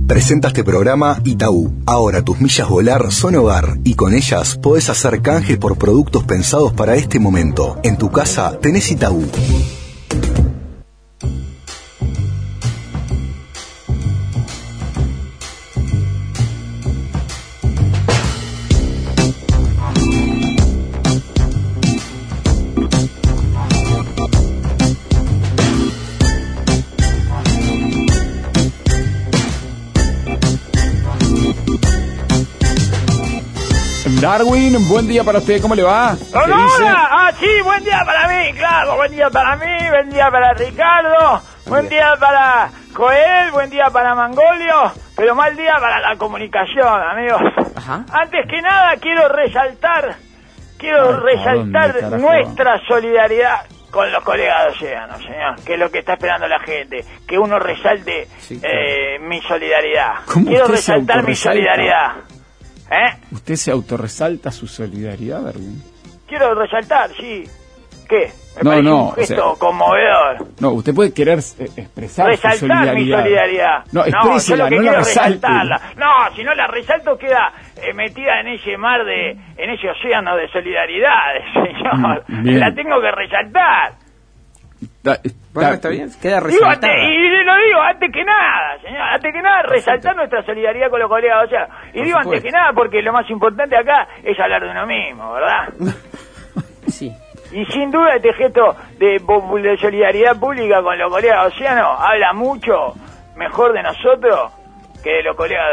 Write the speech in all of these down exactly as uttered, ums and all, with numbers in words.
Presenta este programa Itaú. Ahora tus millas volar son hogar y con ellas podés hacer canje por productos pensados para este momento. En tu casa tenés Itaú. Darwin, buen día para usted, ¿cómo le va? ¡Hola! Ah, sí, buen día para mí, claro, buen día para mí, buen día para Ricardo, buen día para Joel, buen día para Mangolio, pero mal día para la comunicación, amigos. Ajá. Antes que nada, quiero resaltar, quiero Ay, resaltar nuestra solidaridad con los colegas de Océano, señor, que es lo que está esperando la gente, que uno resalte sí, claro. eh, mi solidaridad. Quiero resaltar mi solidaridad. ¿Eh? ¿Usted se autorresalta su solidaridad, Darwin? Quiero resaltar, sí. ¿Qué? Me no, parece no, un gesto o sea, conmovedor. No, usted puede querer eh, expresar resaltar su solidaridad. mi solidaridad. No, no yo lo que no quiero la es resalte. resaltarla. No, si no la resalto queda eh, metida en ese mar de, en ese océano de solidaridades, señor. Mm, la tengo que resaltar. Da, está, bueno, está bien, queda digo, resaltada. antes, y lo digo, antes que nada, señor, antes que nada, resaltar nuestra solidaridad con los colegas, o sea, y Por digo supuesto. antes que nada porque lo más importante acá es hablar de uno mismo, ¿verdad? Sí. Y sin duda este gesto de, de solidaridad pública con los colegas de Océano habla mucho mejor de nosotros que de los colegas de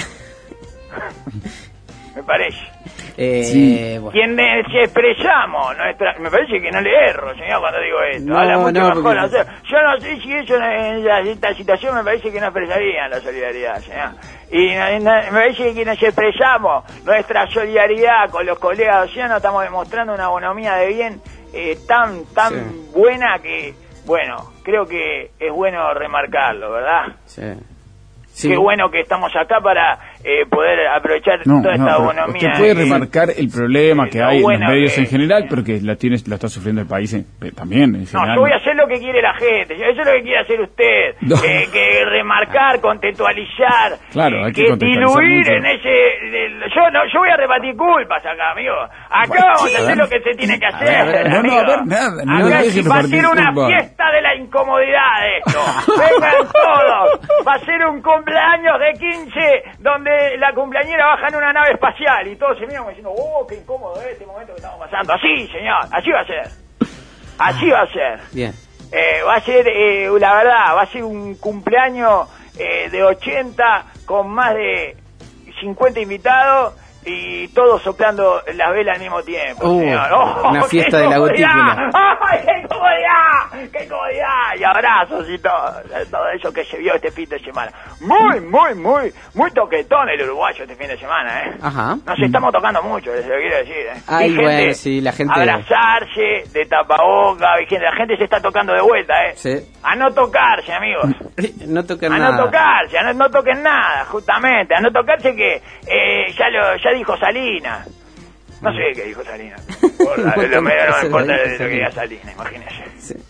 Océano. Me parece. Eh, sí. bueno. Quienes expresamos nuestra... Me parece que no le erro, señor, cuando digo esto. No, habla mucho no, mejor. porque... O sea, yo no sé si eso en la- esta situación me parece que no expresarían la solidaridad, señor. Y no- no- me parece que quienes expresamos nuestra solidaridad con los colegas de Océano estamos demostrando una bonomía de bien eh, tan, tan Sí. buena que, bueno, creo que es bueno remarcarlo, ¿verdad? Sí. Sí. Qué bueno que estamos acá para eh, poder aprovechar No, toda no, esta pero bonomía. usted puede eh, remarcar el problema eh, que lo hay bueno en los medios que- en general, pero que la tiene, la está sufriendo el país en- eh, también en No, general. yo voy a hacer lo que quiere la gente, eso es lo que quiere hacer usted, No. eh, que remarcar, contextualizar, Claro, eh, hay que que contextualizar diluir mucho. en ese... el- yo no, yo voy a rebatir culpas acá, amigo. Acá Bueno, vamos sí, a a hacer ver. lo que se tiene que A hacer, ver, a ver, no, no, amigo. a ver, nada, no Acá deje sí va a repartir ser una culpas. fiesta de la incomodidad esto. Vengan todos, va a ser un cumpleaños de quince donde la cumpleañera baja en una nave espacial y todos se miran como diciendo, oh, qué incómodo es este momento que estamos pasando. Así, señor, así va a ser. Así va a ser. Bien. Eh, va a ser, eh, la verdad, va a ser un cumpleaños eh, de ochenta con más de cincuenta invitados y todos soplando las velas al mismo tiempo. Uh, señor. Oh, una qué fiesta de la comodidad. gotícula. ¡Ay, qué comodidad! ¡Qué comodidad! Y abrazos y todo, todo eso que se vio este fin de semana. Muy, muy, muy, muy toquetón el uruguayo este fin de semana, ¿eh? Ajá. Nos estamos tocando mucho, les lo quiero decir, ¿eh? Ay, Vi gente bueno, sí, la gente- abrazarse, de tapaboca, vi gente- la gente se está tocando de vuelta, ¿eh? Sí. A no tocarse, amigos. No tocan A nada. no tocarse, a no, no toquen nada, justamente. A no tocarse que eh, ya lo ya dijo Salinas. No sé qué dijo Salinas. Por la- lo menos no me importa Eso lo dijo que diga Salinas. Salinas, imagínese. Sí.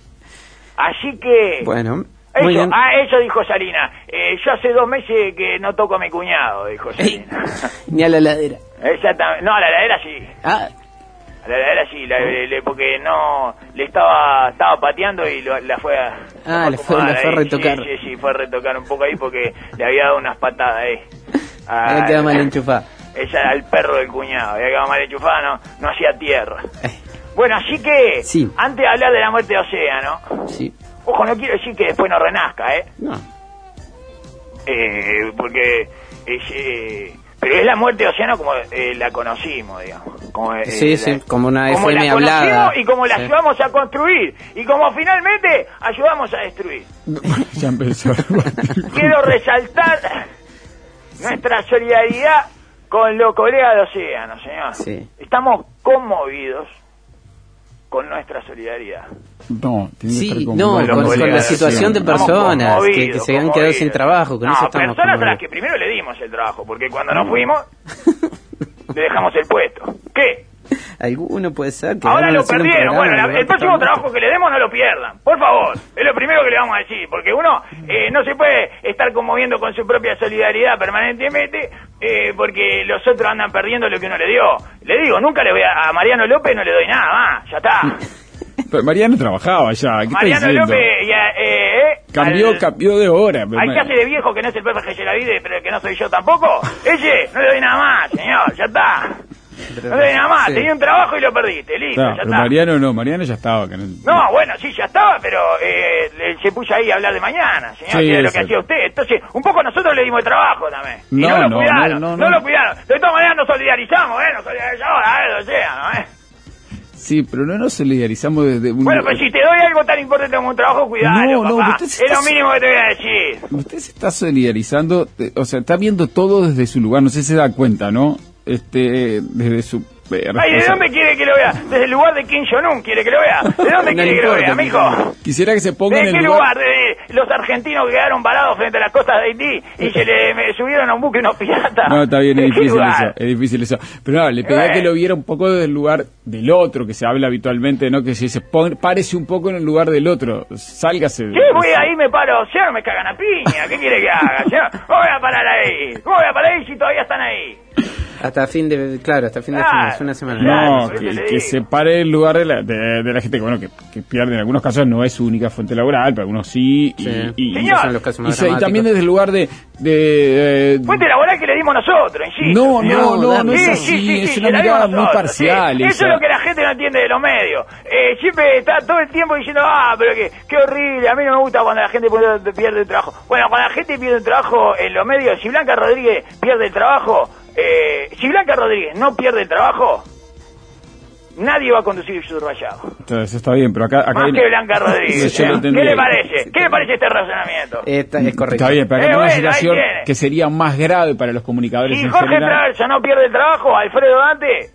Así que... Bueno, muy Eso, bien. ah, eso dijo Salinas. Eh, yo hace dos meses que no toco a mi cuñado, dijo Salinas. Ni a la heladera. Exactamente. No, a la heladera sí. Ah, A la heladera sí, la- le- le- porque no le estaba estaba pateando y lo- la fue a Ah, a le fue- acomodar le fue a ahí. retocar. Sí, sí, sí, fue a retocar un poco ahí porque le había dado unas patadas ahí. ahí queda mal enchufada. Ella era el perro del cuñado, había quedado mal enchufada, no, no hacía tierra. Eh, Bueno, así que, Sí. antes de hablar de la muerte de Océano, sí. ojo, no quiero decir que después no renazca, ¿eh? No. eh porque es, eh, pero es la muerte de Océano como eh, la conocimos, digamos. Como, eh, Sí, la- sí, como una como F M la hablada. conocimos y como la Sí. ayudamos a construir y como finalmente ayudamos a destruir. Ya empezó. Quiero resaltar nuestra solidaridad con los colegas de Océano, señor. Sí. Estamos conmovidos con nuestra solidaridad. No, tiene que Sí, estar con no, con con, la con la situación de Estamos personas que, conmovidos, que se han quedado sin conmovidos. trabajo. Con no, eso estamos personas a las conmovidos. que primero le dimos el trabajo, porque cuando nos fuimos, le dejamos el puesto. ¿Qué? Alguno puede ser que Ahora van a lo hacer un perdieron. programa Bueno, en la- lugar el próximo totalmente- trabajo que le demos no lo pierdan. Por favor. Es lo primero que le vamos a decir. Porque uno eh, no se puede estar conmoviendo con su propia solidaridad permanentemente eh, porque los otros andan perdiendo lo que uno le dio. Le digo, nunca le voy a, a Mariano López no le doy nada más. Ya está. Pero Mariano trabajaba ya. ¿Qué Mariano está diciendo? López ya, eh, eh, Cambió, al- cambió de hora. Al que hace de viejo que no es el Pepe Gellavide, pero que no soy yo tampoco. Ese, no le doy nada más, señor, ya está. No le doy nada más, Sí. tenía un trabajo y lo perdiste, listo, Claro, ya pero está. Mariano no, Mariano ya estaba. Que no, No, bueno, sí, ya estaba, pero eh, le- se puso ahí a hablar de mañana, señor, Sí, que era lo eso. que hacía usted. Entonces, un poco nosotros le dimos el trabajo también. Y No, no, lo no, cuidaron, no, no, no, no. lo cuidaron. De todas maneras nos solidarizamos, ¿eh? Nos solidarizamos, a ver, o sea, ¿no? ¿Eh? Sí, pero no nos solidarizamos desde un... Bueno, pues si te doy algo tan importante como un trabajo, cuidalo, No, no, papá. usted se Es lo está- mínimo que te voy a decir. Usted se está solidarizando, eh, o sea, está viendo todo desde su lugar, no sé si se da cuenta, ¿no? Este, desde su... eh, Ay, ¿de responsa- dónde quiere que lo vea? Desde el lugar de Kim Jong-un quiere que lo vea. ¿De dónde No quiere le que lo vea, importa, mijo? Quisiera que se ponga en ¿De el qué lugar... lugar? De los argentinos que quedaron varados frente a las costas de Haití y se le me subieron a un buque unos piratas. No, está bien, es ¿De qué difícil lugar? eso, es difícil eso. Pero no, le pedía bueno. que lo viera un poco desde el lugar del otro, que se habla habitualmente, ¿no? Que si se pone, párese un poco en el lugar del otro, sálgase. de- Sí, voy ahí, me paro, señor, me cagan a piña. ¿Qué quiere que haga, señor? ¿Cómo voy a parar ahí? ¿Cómo voy a parar ahí si todavía están ahí? Hasta fin de, claro, hasta fin de Claro. fin, una semana. No, Claro, que, por eso le que digo. se pare el lugar de la, de, de la gente que, bueno, que, que pierde en algunos casos, no es su única fuente laboral, pero algunos sí. Y, Sí. y, y- Señor. Esos son los casos y más se- y dramáticos. también desde el lugar de... de eh, Fuente laboral que le dimos nosotros, insisto. No, no, señor. no, no es Sí, así, sí, sí, es sí, una se la dimos mirada muy nosotros, parcial sí. Eso esa. es lo que la gente no entiende de los medios. Eh, siempre está todo el tiempo diciendo, ah, pero que, qué horrible, a mí no me gusta cuando la gente pierde pierde el trabajo. Bueno, cuando la gente pierde el trabajo en los medios, si Blanca Rodríguez pierde el trabajo, eh, si Blanca Rodríguez no pierde el trabajo, nadie va a conducir su rayado. Entonces está bien, pero acá... acá Más viene- que Blanca Rodríguez. Yo lo ¿Qué entendí. le parece? ¿Qué le parece este razonamiento? Esta es correcto. Está bien, pero acá Eh, tenemos una bueno, situación ahí tiene. que sería más grave para los comunicadores Y en Jorge general. Traverso no pierde el trabajo, Alfredo Dante,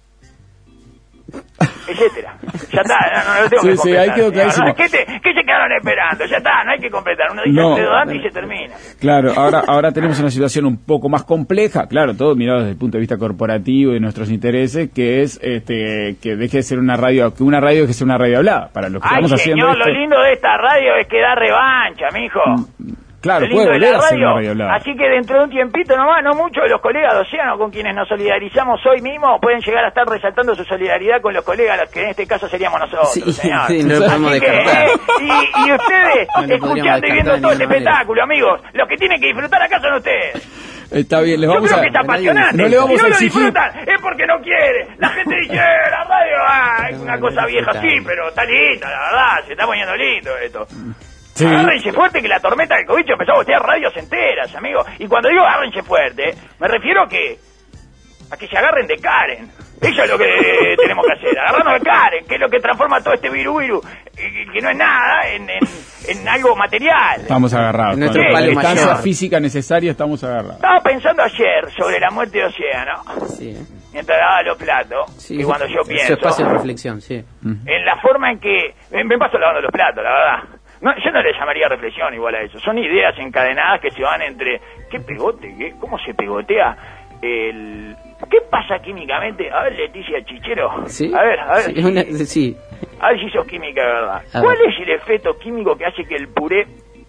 etcétera. Ya está, no, no lo tengo Sí, que sí, completar. ahí quedó señor. clarísimo. No, ¿Qué, te- ¿Qué se quedaron esperando? Ya está, no hay que completar. Uno dice No. Alfredo Dante y se termina. Claro, ahora, ahora tenemos una situación un poco más compleja, claro, todo mirado desde el punto de vista corporativo y de nuestros intereses, que es este que deje de ser una radio, que una radio deje de ser una radio hablada. Para lo que Ay, estamos haciendo señor, lo esto- lindo de esta radio es que da revancha, mijo. claro, Lo lindo puede de volver la a ser radio. una radio hablada. Así que dentro de un tiempito nomás, no mucho, los colegas de Océano con quienes nos solidarizamos hoy mismo pueden llegar a estar resaltando su solidaridad con los colegas, los que en este caso seríamos nosotros, Sí, señor. sí, no lo podemos Así que, descartar. eh, y, y ustedes, No lo podríamos escuchando y descartar viendo de todo este ninguna manera. espectáculo, amigos, los que tienen que disfrutar acá son ustedes. Está bien, les Yo vamos creo a que es apasionante. no le vamos si no a lo exigir. disfrutan, es porque no quiere. La gente dice, eh, la radio ah, es una cosa vieja, sí, pero está linda, la verdad, se está poniendo lindo esto. Sí. Agárrense fuerte que la tormenta del cobicho empezó a botear radios enteras, amigo. Y cuando digo agárrense fuerte, me refiero a que a que se agarren de Karen. Eso es lo que tenemos que hacer, agarrarnos de Karen, que es lo que transforma todo este viru viru, eh, que no es nada, en, en, en algo material. Estamos agarrados. En nuestro Con la palo distancia mayor. física necesaria estamos agarrados. Estaba pensando ayer sobre la muerte de Océano, Sí, mientras daba los platos, sí. y cuando yo Su pienso espacio de reflexión, sí. en la forma en que... Me, me paso lavando los platos, la verdad. No, yo no le llamaría reflexión igual a eso. Son ideas encadenadas que se van entre... ¿Qué pegote? ¿Qué? ¿Cómo se pegotea el...? ¿Qué pasa químicamente? A ver, Leticia Chichero. Sí. A ver, a ver. Sí, si- una- sí. A ver si sos química de verdad. A ¿Cuál ver. es el efecto químico que hace que el puré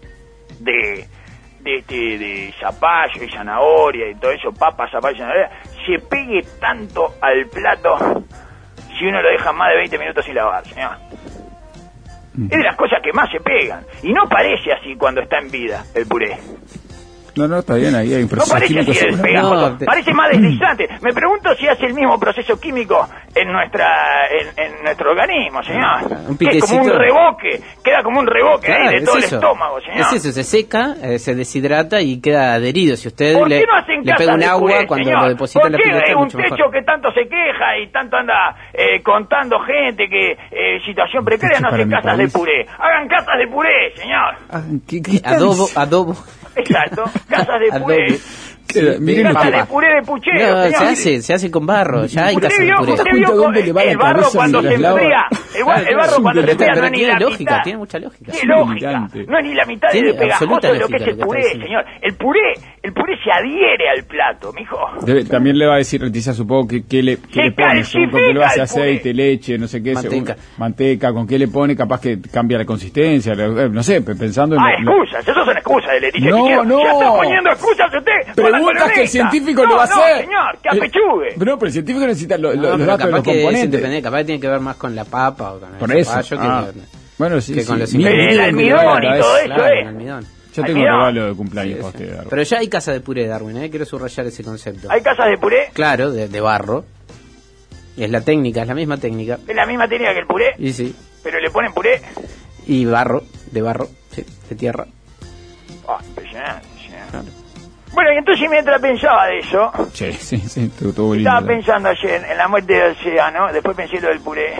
de de este de zapallo y zanahoria y todo eso, papa, zapallo y zanahoria, se pegue tanto al plato si uno lo deja más de veinte minutos sin lavar, señor? Es de las cosas que más se pegan. Y no parece así cuando está en vida el puré. No, no, está bien, ahí hay un No proceso parece químico así de seguro. pegajoso, No, te- parece más deslizante. Me pregunto si hace el mismo proceso químico en nuestra en, en nuestro organismo, señor. Un Que es como un piquecito. revoque, queda como un revoque Claro, ahí de es todo el eso. estómago, señor. Es eso, se seca, eh, se deshidrata y queda adherido. Si usted ¿Por le, qué no hacen le casas pega un de agua puré, cuando señor? lo deposita en la ¿Por qué pileta, hay es un mucho techo mejor. que tanto se queja y tanto anda eh, contando gente que eh, situación precaria? Techo No para hacen mi casas de país. puré. Hagan casas de puré, señor. Ah, ¿qué, qué está Adobo, dic- adobo. Exacto, casas de puré. Adobe. Eh, miren Casa lo que- de puré de puchero, No, señor. se hace, se hace con barro, ya hay ¿Usted casa de vio, puré. usted ¿Te das vio cuenta con- dónde le va la el barro cabeza cuando se mientras lava? enfría? El, ba- el barro Es un cuando se delirante. enfría no Pero es ni tiene la lógica, mitad. tiene mucha lógica. Tiene Es un lógica. delirante. No es ni la mitad Tiene de pegajoso absoluta de lo que lógica es lo el que está puré, diciendo. señor. El puré, el puré se adhiere al plato, mijo. Debe- también le va a decir Leticia, supongo, que, que le, que Se le pone, según con qué le hace calcifica el puré. aceite, leche, no sé qué, Manteca. según- manteca, con qué le pone, capaz que cambia la consistencia, le- eh, no sé, pe- pensando en... Ah, lo- lo- excusas, eso son excusas de Leticia No, Piquero. no. Ya está poniendo excusas usted. con la Preguntas que el columnista. científico no, lo va a no, hacer. señor, que Eh, apechugue. No, pero el científico necesita lo- lo- No, los pero datos de capaz los que es componentes. independiente, capaz que tiene que ver más con la papa o con Por el eso. zapallo que, Ah. Bueno, sí, que sí. con los Mira, El mira, almidón mira, y otra todo vez. eso. Claro, es. el almidón. Yo tengo un Almidón. regalo de cumpleaños Sí, para sí. usted, Darwin. Pero ya hay casa de puré, Darwin, ¿eh? Quiero subrayar ese concepto. ¿Hay casas de puré? Claro, de, de barro. Es la técnica, es la misma técnica. Es la misma técnica que el puré, Y sí. pero le ponen puré. Y barro, de barro, sí, de tierra. Ah, impresionante, señor. Bueno, y entonces mientras pensaba de eso, Che, sí, sí, estuvo estuvo lindo. estaba pensando ayer en la muerte del océano, después pensé lo del puré.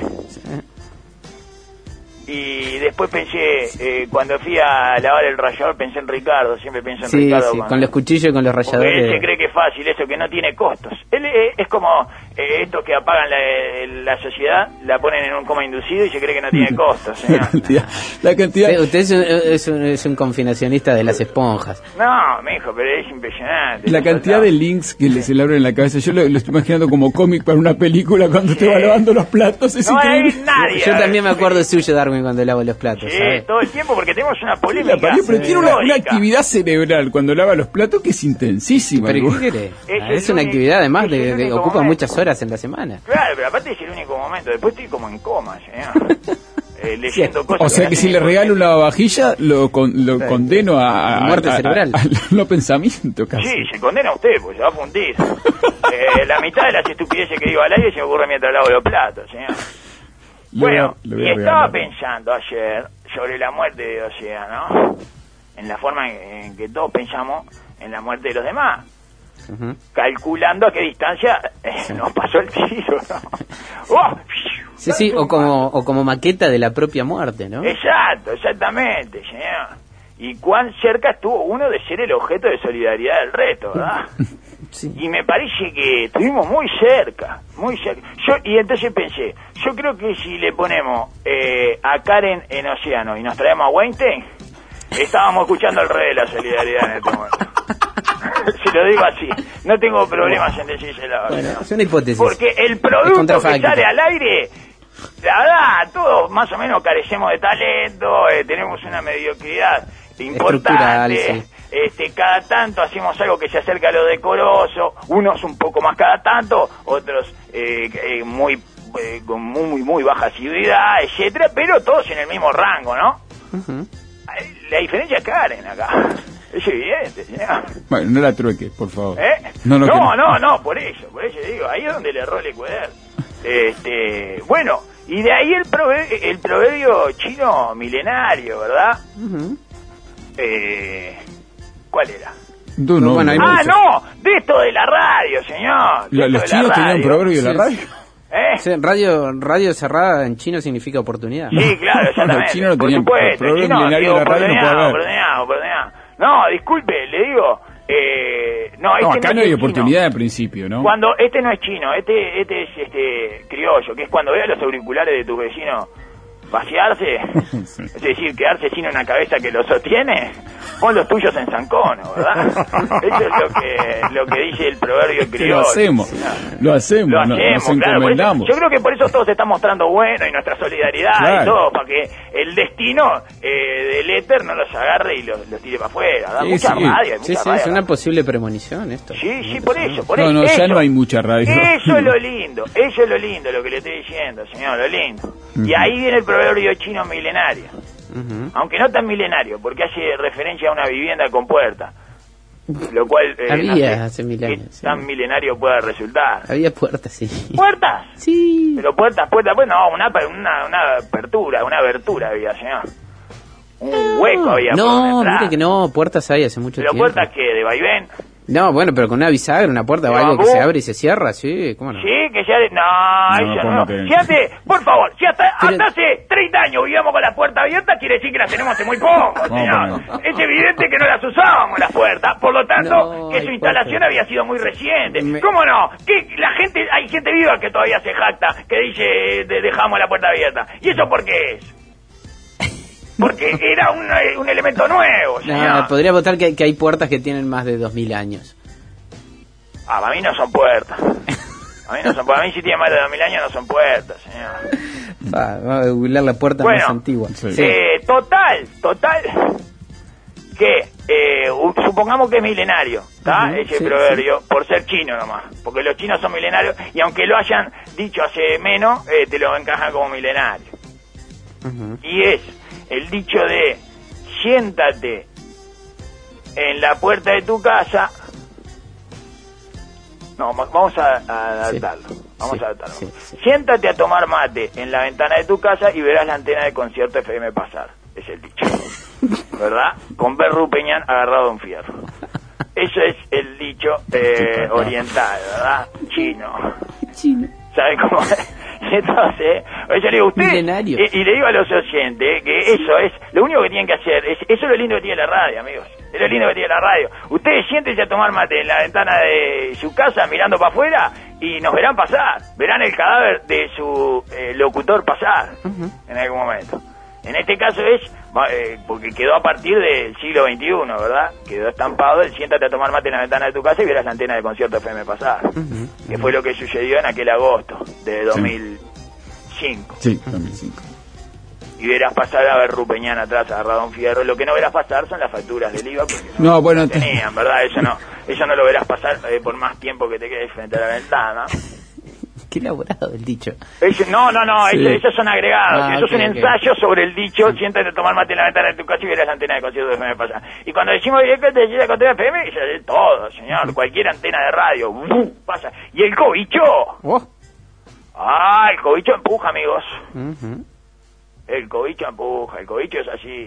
Y después pensé, eh, cuando fui a lavar el rallador, pensé en Ricardo, siempre pienso en Sí, Ricardo. sí, cuando- con los cuchillos y con los Porque él ralladores. se cree que es fácil eso, que no tiene costos. Él eh, es como eh, estos que apagan la, la sociedad, la ponen en un coma inducido y se cree que no tiene costos, La señor. cantidad, la cantidad. Sí, usted es un, es, un, es un confinacionista de las esponjas. No, mijo, pero es impresionante. La Los cantidad de soldados. links que le- se le abren en la cabeza, yo lo, lo estoy imaginando como cómic para una película cuando te va lavando los platos, es No hay increíble. nadie. Yo también me acuerdo suyo, Darwin, cuando lavo los platos, Sí, ¿sabes? todo el tiempo porque tenemos una La polémica. parió, pero tiene una, una histórica. actividad cerebral cuando lava los platos que es intensísima. ¿Pero Algo- qué quiere? Es Ah, el es una único- actividad además es de, el de- único ocupa momento. muchas horas en la semana. Claro, pero aparte es el único momento. Después estoy como en coma, señor. Eh, leyendo cosas. O sea no que si tienen le por regalo qué. un lavavajilla, lo, con- lo condeno a, a- Muerte a- a- cerebral. a- a no pensamiento casi. Sí, se condena a usted, pues se va a fundir. Eh, la mitad de las estupideces que digo al aire se me ocurre mientras lavo los platos, señor. Le voy a- Bueno, le voy y a estaba regalar. pensando ayer sobre la muerte de Océano, en la forma en, en que todos pensamos en la muerte de los demás, Ujú. calculando a qué distancia eh, nos pasó el tiro, ¿no? ¡Oh! Sí, sí, o como, o como maqueta de la propia muerte, ¿no? Exacto, exactamente, señor. Y cuán cerca estuvo uno de ser el objeto de solidaridad del resto, ¿verdad? Sí. Y me parece que estuvimos muy cerca, muy cerca. Yo, y entonces pensé, yo creo que si le ponemos eh, a Karen en Océano y nos traemos a Weinstein, estábamos escuchando al rey de la solidaridad en este momento. Si lo digo así, no tengo problemas en decírselo. Bueno, ¿no? es una hipótesis. Porque el Es producto que contrafáctico. sale al aire, la verdad, todos más o menos carecemos de talento, eh, tenemos una mediocridad Estructural, importante. sí. Este, cada tanto hacemos algo que se acerca a lo decoroso, unos un poco más cada tanto, otros eh, eh, muy eh, con muy muy baja asiduidad, etcétera, pero todos en el mismo rango, ¿no? Ujú. La diferencia es Karen acá. Es evidente, señor. Bueno, no la trueque, por favor. ¿Eh? No, no, no, que- no, no, por eso, por eso digo, ahí es donde le erró el Ecuador. Este, bueno, y de ahí el, prover- el proverbio chino milenario, ¿verdad? Ujú. Eh, ¿Cuál era? Tú no, Bueno, hay Ah, muchos. no, de esto de la radio, señor. de La- esto ¿Los de la chinos tenían un radio. proverbio de la Sí, radio? ¿Eh? Sí, radio, radio cerrada en chino significa oportunidad. Sí, claro, exactamente. Los chinos no Por tenían supuesto, proverbio chino, milenario digo, de la radio, no puede oportunidad, haber. oportunidad, oportunidad. No, disculpe, le digo, eh, no, este No, acá no es hay chino. oportunidad al principio, ¿no? Cuando este no es chino, este este es este criollo, que es cuando veas los auriculares de tu vecino vaciarse, Sí. es decir, quedarse sin una cabeza que lo sostiene, pon los tuyos en zancono, ¿verdad? Eso es lo que lo que dice el proverbio Que criollo. lo hacemos, lo hacemos, Lo no- hacemos, nos claro, por eso- encomendamos. yo creo que por eso todo se está mostrando bueno y nuestra solidaridad Claro. y todo, para que el destino eh, del éter no los agarre y los, los tire para afuera. Da Sí, mucha sí. radio, hay Sí, mucha sí, es radio. una posible premonición esto. Sí, sí, por eso, por No, eso. no, ya eso. no hay mucha radio. Eso es lo lindo, eso es lo lindo, lo que le estoy diciendo, señor, lo lindo. Y Ujú. ahí viene el proverbio chino milenario, Ujú. aunque no tan milenario, porque hace referencia a una vivienda con puerta, lo cual eh, Había no sé hace mil años, qué sí. tan milenario pueda resultar. Había puertas, sí. ¿Puertas? Sí. Pero puertas, puertas, pues no, una, una, una apertura, una abertura había, señor. Un hueco había por donde No, entrar. mire que no, puertas hay hace mucho Pero tiempo. puertas que de vaivén. No, bueno, pero con una bisagra, una puerta o algo que se abre y se cierra, sí, ¿cómo no? Sí, que se abre... No, No, eso ¿cómo no. que? Si hace, por favor, si hasta, Pero- hasta hace treinta años vivíamos con la puerta abierta, quiere decir que las tenemos hace muy poco, ¿Cómo señor. que Es evidente que no las usábamos las puertas, por lo tanto, No, que su hay instalación puertas. había sido muy reciente. Me- ¿Cómo no? Que la gente, hay gente viva que todavía se jacta, que dice, de- dejamos la puerta abierta. ¿Y eso por qué es? Porque era un, eh, un elemento nuevo, señor. No, podría votar que, que hay puertas que tienen más de dos mil años. Ah, para mí no son puertas. A mí no son, para mí si tiene más de dos mil años no son puertas, señor. Va, va a googlear la puerta Bueno, más antigua. sí. Sí. Eh, total, total, que eh, u- supongamos que es milenario, ¿está? Ujú, Ese sí, proverbio, por ser chino nomás, porque los chinos son milenarios y aunque lo hayan dicho hace menos, eh, te lo encajan como milenario. Ujú. Y es el dicho de siéntate en la puerta de tu casa. No, ma- vamos a, a adaptarlo. Vamos Sí, a adaptarlo. sí, sí. Siéntate a tomar mate en la ventana de tu casa y verás la antena de concierto F M pasar. Es el dicho. ¿Verdad? Con ver Rupeñán agarrado a un fierro. Eso es el dicho eh, oriental, ¿verdad? Chino. Chino. ¿Sabe cómo es? Entonces, yo le digo a usted, Milenario. y, y le digo a los oyentes que eso es, lo único que tienen que hacer, es, eso es lo lindo que tiene la radio, amigos, es lo lindo que tiene la radio. Ustedes siéntense a tomar mate en la ventana de su casa mirando para afuera y nos verán pasar, verán el cadáver de su eh, locutor pasar Ujú. en algún momento. En este caso es, va, eh, porque quedó a partir del siglo veintiuno, ¿verdad? Quedó estampado el siéntate a tomar mate en la ventana de tu casa y verás la antena de concierto F M pasar. Ujú. Que fue lo que sucedió en aquel agosto de dos mil cinco. Sí, dos mil cinco. Y verás pasar a ver Rupeñán atrás agarrado a un fierro. Lo que no verás pasar son las facturas del I V A, porque no, No, bueno, no tenían, ¿verdad? Eso no, eso no lo verás pasar eh, por más tiempo que te quedes frente a la ventana. Qué elaborado el dicho. Ese- no, no, no, Sí. ese- esos son agregados. Ah, Eso ok, es un ok. ensayo sobre el dicho, siéntate a tomar mate en la ventana de tu casa y verás la antena de concierto de F M pasar. Y cuando decimos directo de la antena F M, ya de todo, señor. Cualquier antena de radio, ¡bum! Pasa. Y el cobicho. Oh. Ah, el cobicho empuja, amigos. Ujú. El cobicho empuja, el cobicho es así.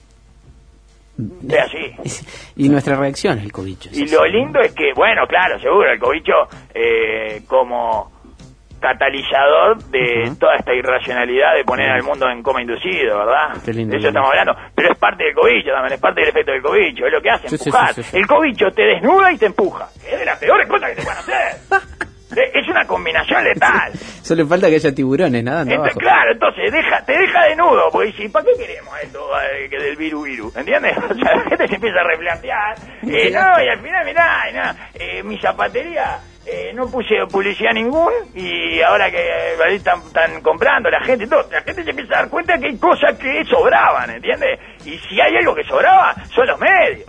Es así. Y nuestra reacción es el cobicho. Y lo lindo es que, bueno, claro, seguro, el cobicho eh, como catalizador de Ujú. toda esta irracionalidad de poner al mundo en coma inducido, ¿verdad? Qué lindo, De eso lindo. estamos hablando. Pero es parte del cobicho también, es parte del efecto del cobicho. Es lo que hace, Sí, sí, empujar. sí, sí, sí. El cobicho te desnuda y te empuja. Es de las peores cosas que te pueden hacer. Eh, Es una combinación letal. Solo falta que haya tiburones nadando Entonces, abajo. claro, entonces deja, te deja desnudo, porque dice, ¿para qué queremos esto eh, que del viru viru? ¿Entiendes? O sea, la gente se empieza a replantear. Eh, no, y al final, mirá, mirá, eh, mi zapatería eh, no puse publicidad ningún y ahora que eh, ahí están, están comprando la gente, todo, la gente se empieza a dar cuenta que hay cosas que sobraban, ¿entiendes? Y si hay algo que sobraba, son los medios.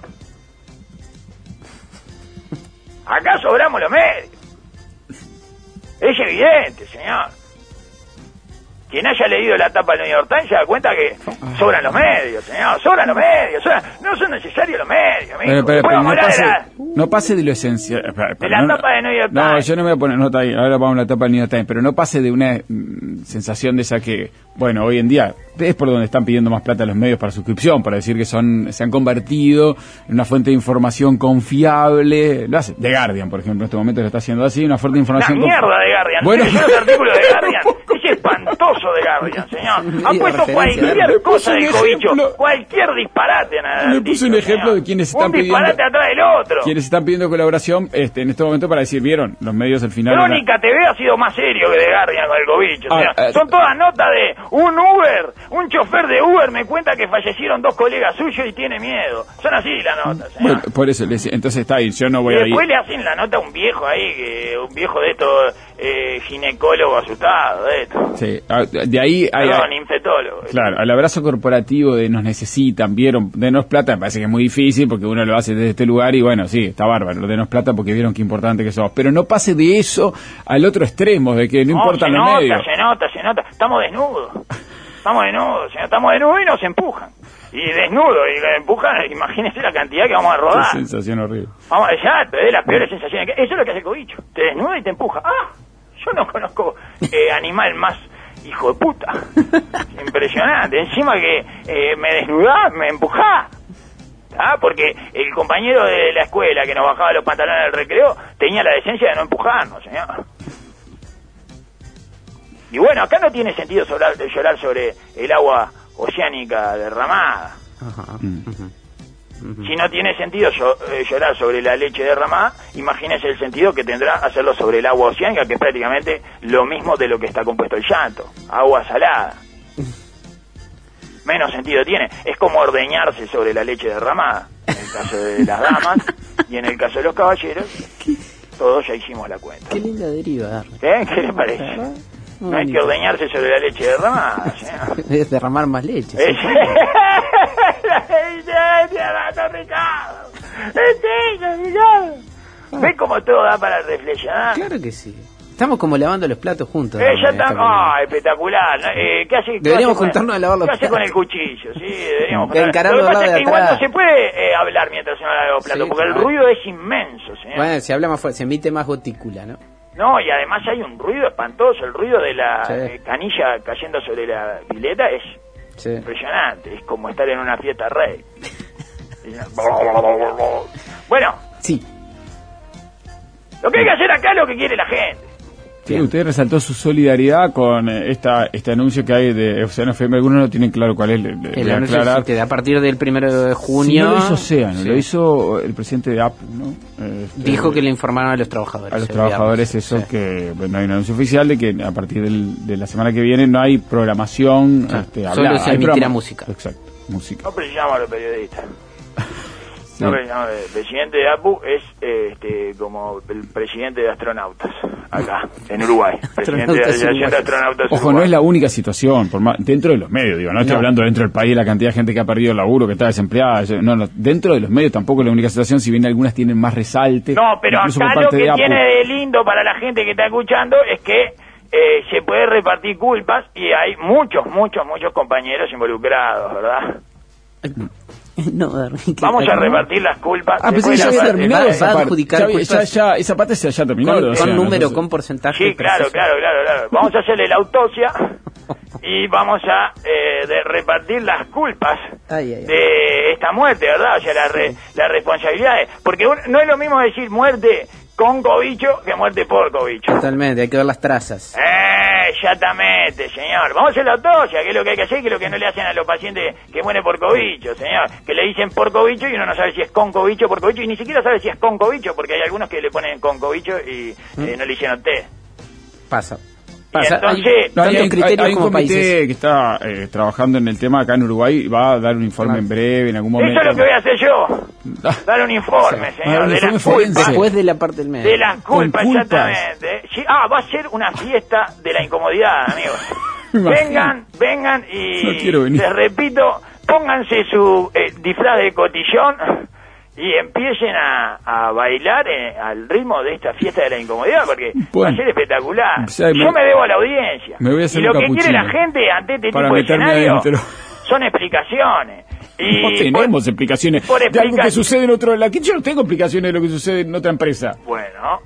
Acá sobramos los medios. Es evidente, señor. Quien haya leído la tapa del New York Times se da cuenta que sobran los medios, señor. Sobran los medios. Sobran... No son necesarios los medios, amigo. Pero, pero, pero Podemos no, hablar pase, de la... no pase de lo esencial. Espera, espera, De la no, tapa de New York No, Times. yo no me voy a poner nota ahí. Ahora vamos a la tapa del New York Times. Pero no pase de una mm, sensación de esa que, bueno, hoy en día es por donde están pidiendo más plata los medios para suscripción, para decir que son se han convertido en una fuente de información confiable. Lo hace The Guardian, por ejemplo, en este momento lo está haciendo así, una fuente de La información mierda confiable. de Guardian. Bueno. Bueno. Los artículos de Guardian. Es espantoso de Guardian, señor. Ha Medio puesto referencia, cualquier ¿no? cosa Le de puse un cobicho. ejemplo. Cualquier disparate. en el Le puse un artículo, ejemplo señor. de quienes están Un disparate pidiendo- atrás del otro. Quienes están pidiendo colaboración este, en este momento para decir, vieron, los medios al final... Crónica T V ha sido más serio que de Guardian con el cobicho. Ah, señor. eh, Son todas notas de un Uber, un chofer de Uber me cuenta que fallecieron dos colegas suyos y tiene miedo. Son así las notas, señor. Bueno, por eso, le decía, entonces está ahí, yo no voy Y a ir... después le hacen la nota a un viejo ahí, que un viejo de estos eh, ginecólogo asustado, de esto. Sí, ah, de ahí... hay- Perdón, infectólogo. Claro, al abrazo corporativo de nos necesitan, vieron, denos plata, me parece que es muy difícil porque uno lo hace desde este lugar y bueno, sí, está bárbaro, denos plata porque vieron qué importante que sos. Pero no pase de eso al otro extremo, de que no, No, importan se los nota, medios. se nota, se nota. Estamos desnudos. Estamos desnudos, señor. Estamos desnudos y nos empujan. Y desnudos, y nos empujan, imagínese la cantidad que vamos a Qué rodar. sensación horrible. Vamos, exacto, es de las peores sensaciones. Eso es lo que hace el cobicho. Te desnuda y te empuja. Ah, yo no conozco eh, animal más hijo de puta. Impresionante. Encima que eh, me desnudás, me empujás. ¿Ah? Porque el compañero de la escuela que nos bajaba los pantalones del recreo tenía la decencia de no empujarnos, señor. Y bueno, acá no tiene sentido llorar, llorar sobre el agua oceánica derramada. Ajá. Si no tiene sentido llorar sobre la leche derramada, imagínese el sentido que tendrá hacerlo sobre el agua oceánica, que es prácticamente lo mismo de lo que está compuesto el llanto, agua salada. Menos sentido tiene. Es como ordeñarse sobre la leche derramada, en el caso de las damas, y en el caso de los caballeros, todos ya hicimos la cuenta. Qué linda deriva. ¿Eh? ¿Qué le parece? No hay que ordeñarse sobre la leche derramada, señor. Es derramar más leche. Es... la Ricardo. Ricardo. ¿Ves cómo todo da para reflexionar? Claro que sí. Estamos como lavando los platos juntos. Eh, ya estamos. Ah, espectacular. Eh, ¿qué hace, deberíamos qué hace juntarnos a lavar los platos. ¿Qué hace con el cuchillo? Sí, deberíamos juntarnos. Lo que pasa es que igual no se puede eh, hablar mientras uno lava los platos, sí, porque claro. El ruido es inmenso, señor. Bueno, si habla más fuerte, se emite más gotícula, ¿no? No, y además hay un ruido espantoso. El ruido de la sí. eh, canilla cayendo sobre la pileta es sí. impresionante. Es como estar en una fiesta rey. Bueno. Sí. Lo que hay que hacer acá es lo que quiere la gente. Sí, usted resaltó su solidaridad con esta este anuncio que hay de Océano F M. Algunos no tienen claro cuál es. Le, le el anuncio aclarar. Que a partir del primero de junio... Sí, no lo hizo Océano, sí. Lo hizo el presidente de Apple, ¿no? Este, dijo que le informaron a los trabajadores. A los trabajadores eso, sí. Que bueno, hay un anuncio oficial de que a partir del, de la semana que viene no hay programación sí. este, solo hablada. Se emitirá música. Exacto, música. No presionamos a los periodistas. Sí. No, no, el presidente de A P U es eh, este, como el presidente de astronautas acá, en Uruguay. Presidente de la Asociación de Astronautas Ojo, Uruguay. No es la única situación, por más, dentro de los medios, digo, no estoy no. hablando dentro del país, la cantidad de gente que ha perdido el laburo, que está desempleada, no, no, dentro de los medios tampoco es la única situación, si bien algunas tienen más resalte. No, pero acá lo que tiene de lindo para la gente que está escuchando es que eh, se puede repartir culpas y hay muchos, muchos, muchos compañeros involucrados, ¿verdad? No, vamos a repartir las culpas. Ah, pensé que ya había terminado esa parte. Ya, ya, ya, esa parte se haya terminado. Con, o sea, con número, no, con porcentaje. Sí, claro, claro, claro, claro. Vamos a hacerle la autopsia y vamos a eh, de repartir las culpas ay, ay, ay. de esta muerte, ¿verdad? O sea, las re, las responsabilidades. Porque un, no es lo mismo decir muerte con cobicho que muerte por cobicho. Totalmente, hay que ver las trazas. Eh, exactamente, señor. Vamos a hacer la autopsia, que es lo que hay que hacer, que es lo que no le hacen a los pacientes que mueren por cobicho, señor. Que le dicen por cobicho y uno no sabe si es con cobicho o por cobicho, y ni siquiera sabe si es con cobicho, porque hay algunos que le ponen con cobicho y ¿Mm? eh, no le hicieron test. Pasa. Pasa. Entonces, hay, no, hay, hay, hay, hay un comité países. que está eh, trabajando en el tema acá en Uruguay, va a dar un informe claro. en breve, en algún momento. Eso es lo que voy a hacer yo, dar un informe, sí. señor, un de informe las culpas. Después de la parte del medio. De las culpas, exactamente. Sí, ah, va a ser una fiesta de la incomodidad, amigos. vengan, vengan y, no les repito, pónganse su eh, disfraz de cotillón y empiecen a, a bailar eh, al ritmo de esta fiesta de la incomodidad, porque bueno, va a ser espectacular. O sea, Yo me, me debo a la audiencia. Me voy a hacer y lo que capuchino. quiere la gente ante este tipo de escenario son explicaciones. Y no tenemos por, explicaciones por de algo que sucede en otro... La, yo no tengo explicaciones de lo que sucede en otra empresa. Bueno,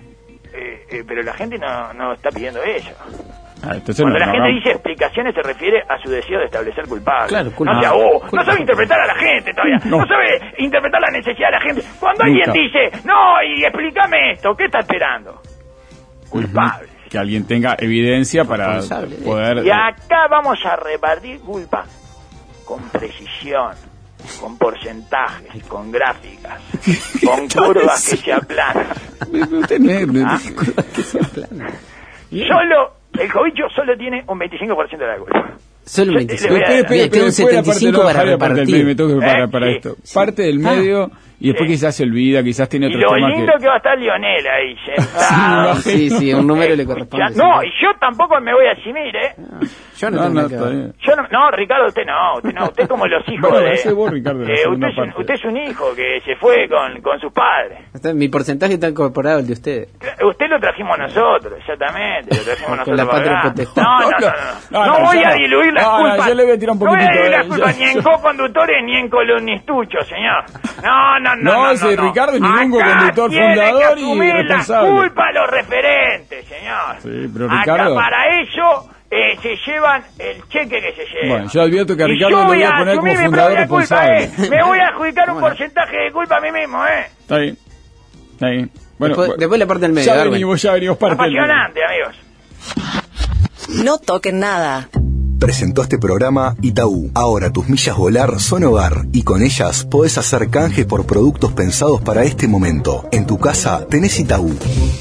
eh, eh, pero la gente no, no está pidiendo eso. Ah, Cuando no, la no, gente no. dice explicaciones se refiere a su deseo de establecer culpables. Claro, culpa. No sea oh, no sabe interpretar a la gente todavía. No. no sabe interpretar la necesidad de la gente. Cuando Nunca. alguien dice, no, y explícame esto, ¿qué está esperando? Culpable. Uh-huh. Que alguien tenga evidencia para poder... Y acá vamos a repartir culpa con precisión, con porcentajes, con gráficas, con curvas que se aplanan. Usted no ¿Ah? Curvas que se aplanan. Solo... El cobicho solo tiene un veinticinco por ciento de la culpa. Solo un veinticinco por ciento. Espera, espera, un setenta y cinco por ciento para repartir. Me tengo que preparar ¿Eh? para sí, esto. sí. Parte del medio ah, y después sí. quizás se olvida, quizás tiene otro tema. Y lo tema lindo que... que va a estar Lionel ahí sentado. sí, sí, un número le corresponde. No, y yo tampoco me voy a eximir, ¿eh? No, yo no, no, no, tengo que yo no, no, Ricardo, usted no, usted no, usted es como los hijos bueno, de... vos, Ricardo, eh, usted, es un, usted es un hijo que se fue con, con sus padres. Mi porcentaje está incorporado el de ustedes. Usted lo trajimos nosotros, exactamente, lo trajimos con nosotros. La patria potestad. No, no, no, no, no, no, no voy a diluir las no, culpas. No, yo le voy a tirar un poquitito. No voy a diluir las eh, culpas yo, ni en co-conductores ni en columnistuchos, señor. No, no, no, no. No, ese no, Ricardo es no. ningún Acá conductor fundador y responsable. la culpa a los referentes, señor. Sí, pero Ricardo... Acá para eso eh, se llevan el cheque que se lleva. Bueno, yo advierto que a Y Ricardo yo lo voy voy a a poner como asumir mi fundador propia culpa, responsable. eh. Me voy a adjudicar un Bueno. porcentaje de culpa a mí mismo, ¿eh? Está bien. Está bien. Bueno, después, bueno, después la parte del medio, ya Darwin. venimos, ya venimos parte del medio. Apasionante, amigos. No toquen nada. Presentó este programa Itaú. Ahora tus millas volar son hogar y con ellas podés hacer canje por productos pensados para este momento. En tu casa tenés Itaú.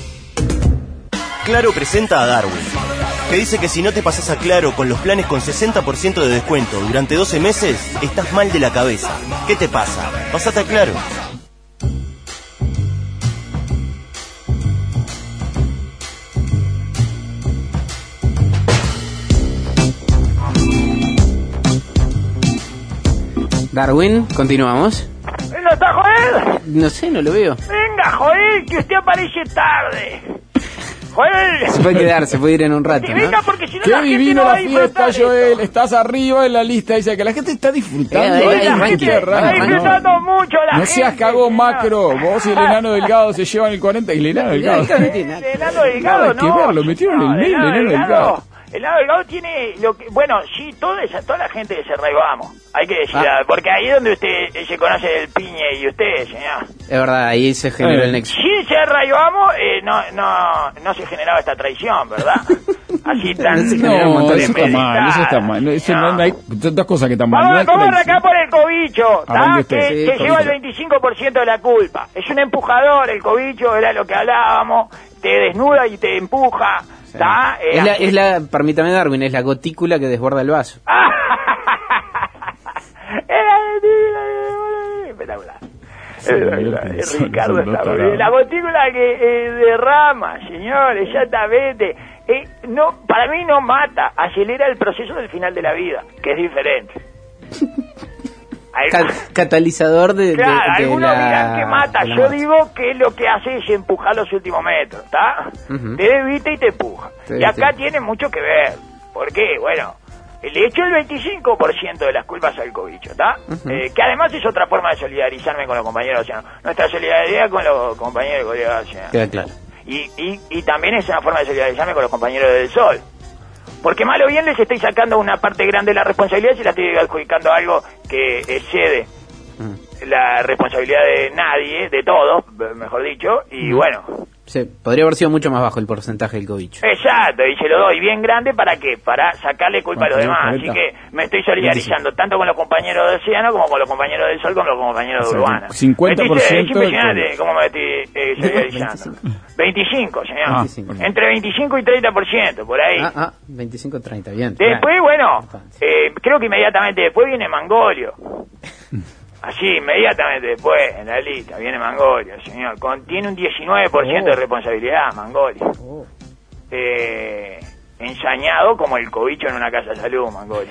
Claro presenta a Darwin, que dice que si no te pasás a Claro con los planes con sesenta por ciento de descuento durante doce meses, estás mal de la cabeza. ¿Qué te pasa? Pasate a Claro. Darwin, continuamos. ¿No está Joel? No sé, no lo veo. Venga, Joel, que usted aparece tarde. Joel. Se puede quedar, se puede ir en un rato, Y ¿no? venga, porque si no Qué la gente divino no va la a fiesta, disfrutar Joel. esto. Estás arriba en la lista. Dice que la gente está disfrutando. Eh, eh, Ay, eh, la La gente gente rara, está ¿no? disfrutando mucho la No gente. seas cagón, señor. Macro. Vos y el enano delgado se llevan el cuarenta. Y el enano delgado. Delgado no tiene nada. El enano delgado, Nada que no. ver, lo metieron en el No, mail, el enano delgado. El enano delgado tiene lo que, bueno, sí, toda esa, toda la gente de Cerro Vamos, hay que decir, Ah. porque ahí es donde usted se conoce del Piñe y usted, señor. Es verdad, ahí se generó Eh. el nexo. Sin Cerro Vamos, eh, no, no, no se generaba esta traición, ¿verdad? Así tan No se generó un No, montón de eso está mal, eso está mal. No, eso no, no hay son dos cosas que están mal. Vamos, No hay vamos a traición. arrancar por el cobicho, ¿tá? Arranque Que, usted. Sí, que lleva el cobicho. veinticinco por ciento de la culpa. Es un empujador el cobicho, era lo que hablábamos, te desnuda y te empuja, ¿tá? Eh, Es la, es la, permítame Darwin, es la gotícula que desborda el vaso. Era espectacular. Espectacular. Eh, Ricardo Son- son está dos muy bien. La gotícula que eh, derrama, señor, exactamente. Eh, no, para mí no mata, acelera el proceso del final de la vida, que es diferente. Al- Ca- catalizador de, de, Claro, de algunos la, dirán que mata. de la Yo muerte. digo que lo que hace es empujar los últimos metros, ¿está? Ujú. Te evita y te empuja. Sí, y acá sí. tiene mucho que ver. ¿Por qué? Bueno, le echo el veinticinco por ciento de las culpas al cobicho, ¿está? Ujú. Eh, que además es otra forma de solidarizarme con los compañeros de Océano. Nuestra solidaridad con los compañeros de Corea de Océano. Queda claro. Y, y, y también es una forma de solidarizarme con los compañeros del Sol. Porque mal o bien les estoy sacando una parte grande de la responsabilidad y se la estoy adjudicando a algo que excede Mm. la responsabilidad de nadie, de todos, mejor dicho, y Mm. bueno, Sí, podría haber sido mucho más bajo el porcentaje del cobicho. exacto, y se lo doy bien grande, ¿para qué? Para sacarle culpa a los Bueno, demás, así correcto. que me estoy solidarizando tanto con los compañeros de Océano como con los compañeros del Sol, como con los compañeros O de sea, Urbana. cincuenta por ciento Me estoy- Es impresionante de- cómo me estoy eh, solidarizando. veinticinco, señor. Ah, veinticinco. Entre veinticinco y treinta por ciento, por ahí. Ah, ah, veinticinco treinta, bien. Después, Claro. bueno, Entonces. eh, creo que inmediatamente después viene Mangolio. Así, inmediatamente después, en la lista, viene Mangolio, señor. Contiene un diecinueve por ciento Oh. de responsabilidad, Mangolio. Oh. Eh, ensañado como el cobicho en una casa de salud, Mangolio.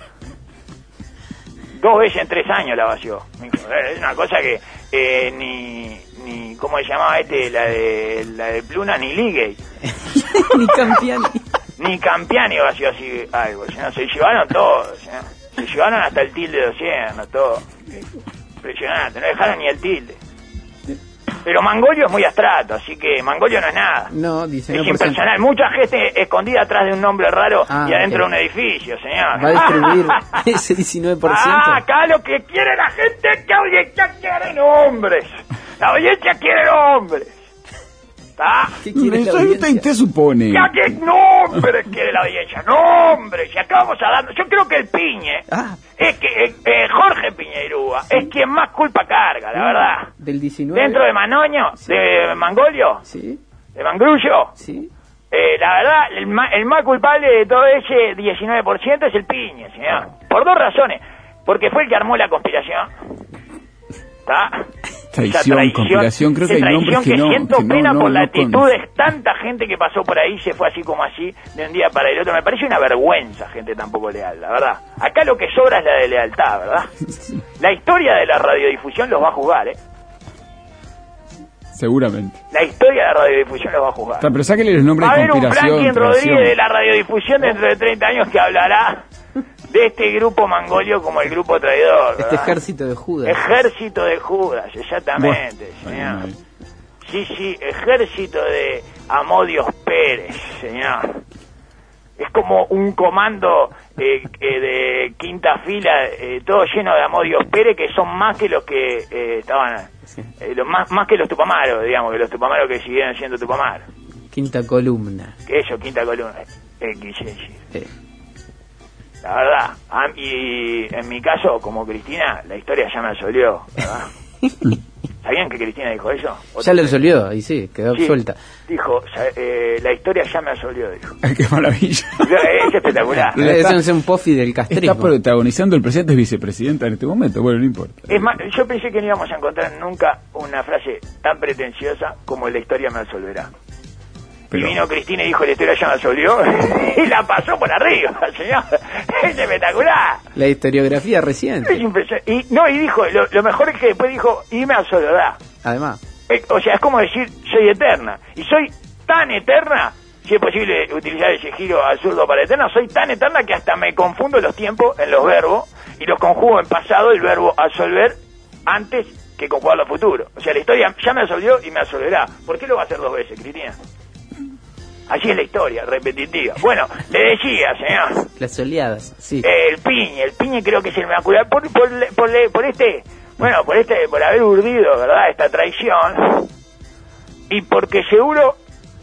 Dos veces en tres años la vació. Es una cosa que eh, ni, ni, ¿cómo se llamaba este? La de, la de Pluna, ni Ligay. Ni Campiani. Ni Campiani vació así algo, ¿no? Se llevaron todo, ¿no? Se llevaron hasta el tilde de Océano, todo. Impresionante, no dejaron ni el tilde. Pero Mangolio es muy abstrato, así que Mangolio no es nada. No, Es diecinueve por ciento. impersonal, mucha gente escondida atrás de un nombre raro Ah, y adentro ok. de un edificio, señor. Va a distribuir ese diecinueve por ciento. Ah, acá lo que quiere la gente es que la audiencia quiere nombres. La audiencia quiere nombres. ¿Está? ¿Qué quiere la Usted, audiencia? usted supone. Ya que nombres quiere la audiencia, nombres. Y acá vamos a dar. Yo creo que el Piñe, Ah, es que eh, eh, Jorge Piñeirúa, es quien más culpa carga, la verdad. del diecinueve. Dentro de Manoño, Sí. de Mangolio, Sí, de Mangrullo, sí. eh, la verdad, el más, el más culpable de todo ese diecinueve por ciento es el Piñe, señor. Por dos razones. Porque fue el que armó la conspiración. ¿Está? Traición, Esa conspiración, creo que esa hay nombres traición que no- siento que no- pena no- por la no actitud con- de tanta gente que pasó por ahí, se fue así como así, de un día para el otro. Me parece una vergüenza gente tan poco leal, la verdad. Acá lo que sobra es la de lealtad, ¿verdad? La historia de la radiodifusión los va a juzgar, ¿eh? Seguramente. La historia de la radiodifusión los va a juzgar. Está, pero sáquele los nombres Va a de haber un conspiración. Franklin traición. Rodríguez de la radiodifusión dentro de treinta años que hablará de este grupo Mangolio como el grupo traidor, Este ¿verdad? ejército de Judas. Ejército de Judas, exactamente, Bueno, señor. bueno, Sí, sí, ejército de Amodios Pérez, señor. es como un comando eh, eh, de quinta fila, eh, todo lleno de Amodios Pérez, que son más que los que eh, estaban, eh, los más, más que los Tupamaros, digamos, que los Tupamaros que siguieron siendo Tupamaros. Quinta columna. Que eso, quinta columna, eh, quise decir. Sí. La verdad, a, y en mi caso, como Cristina, la historia ya me absolvió, ¿verdad? ¿Sabían que Cristina dijo eso? Ya lo absolvió, y sí, quedó Sí, absuelta. dijo, eh, la historia ya me absolvió, dijo. Ay, qué maravilla. Es espectacular. Pero Eso está- es un pofi del castrismo. Está protagonizando el presidente, es vicepresidenta en este momento. Bueno, no importa. Es más, yo pensé que no íbamos a encontrar nunca una frase tan pretenciosa como la historia me absolverá. Pero- Y vino Cristina y dijo, la historia ya me absolvió, y la pasó por arriba, señor. Es espectacular. La historiografía Es reciente, impresionante. Y, no, y dijo, lo, lo mejor es que después dijo, y me absolverá. además. Eh, o sea, es como decir, soy eterna. Y soy tan eterna, si es posible utilizar ese giro absurdo para eterna, soy tan eterna que hasta me confundo los tiempos en los verbos y los conjugo en pasado, el verbo absolver, antes que conjugarlo a futuro. O sea, la historia ya me absolvió y me absolverá. ¿Por qué lo va a hacer dos veces, Cristina? Así es la historia, repetitiva. Bueno, le decía, señor, Las oleadas, sí. eh, el Piñe, el Piñe creo que es el inmaculado, por, por, por, por este, bueno, por este, por haber urdido, ¿verdad?, esta traición, y porque seguro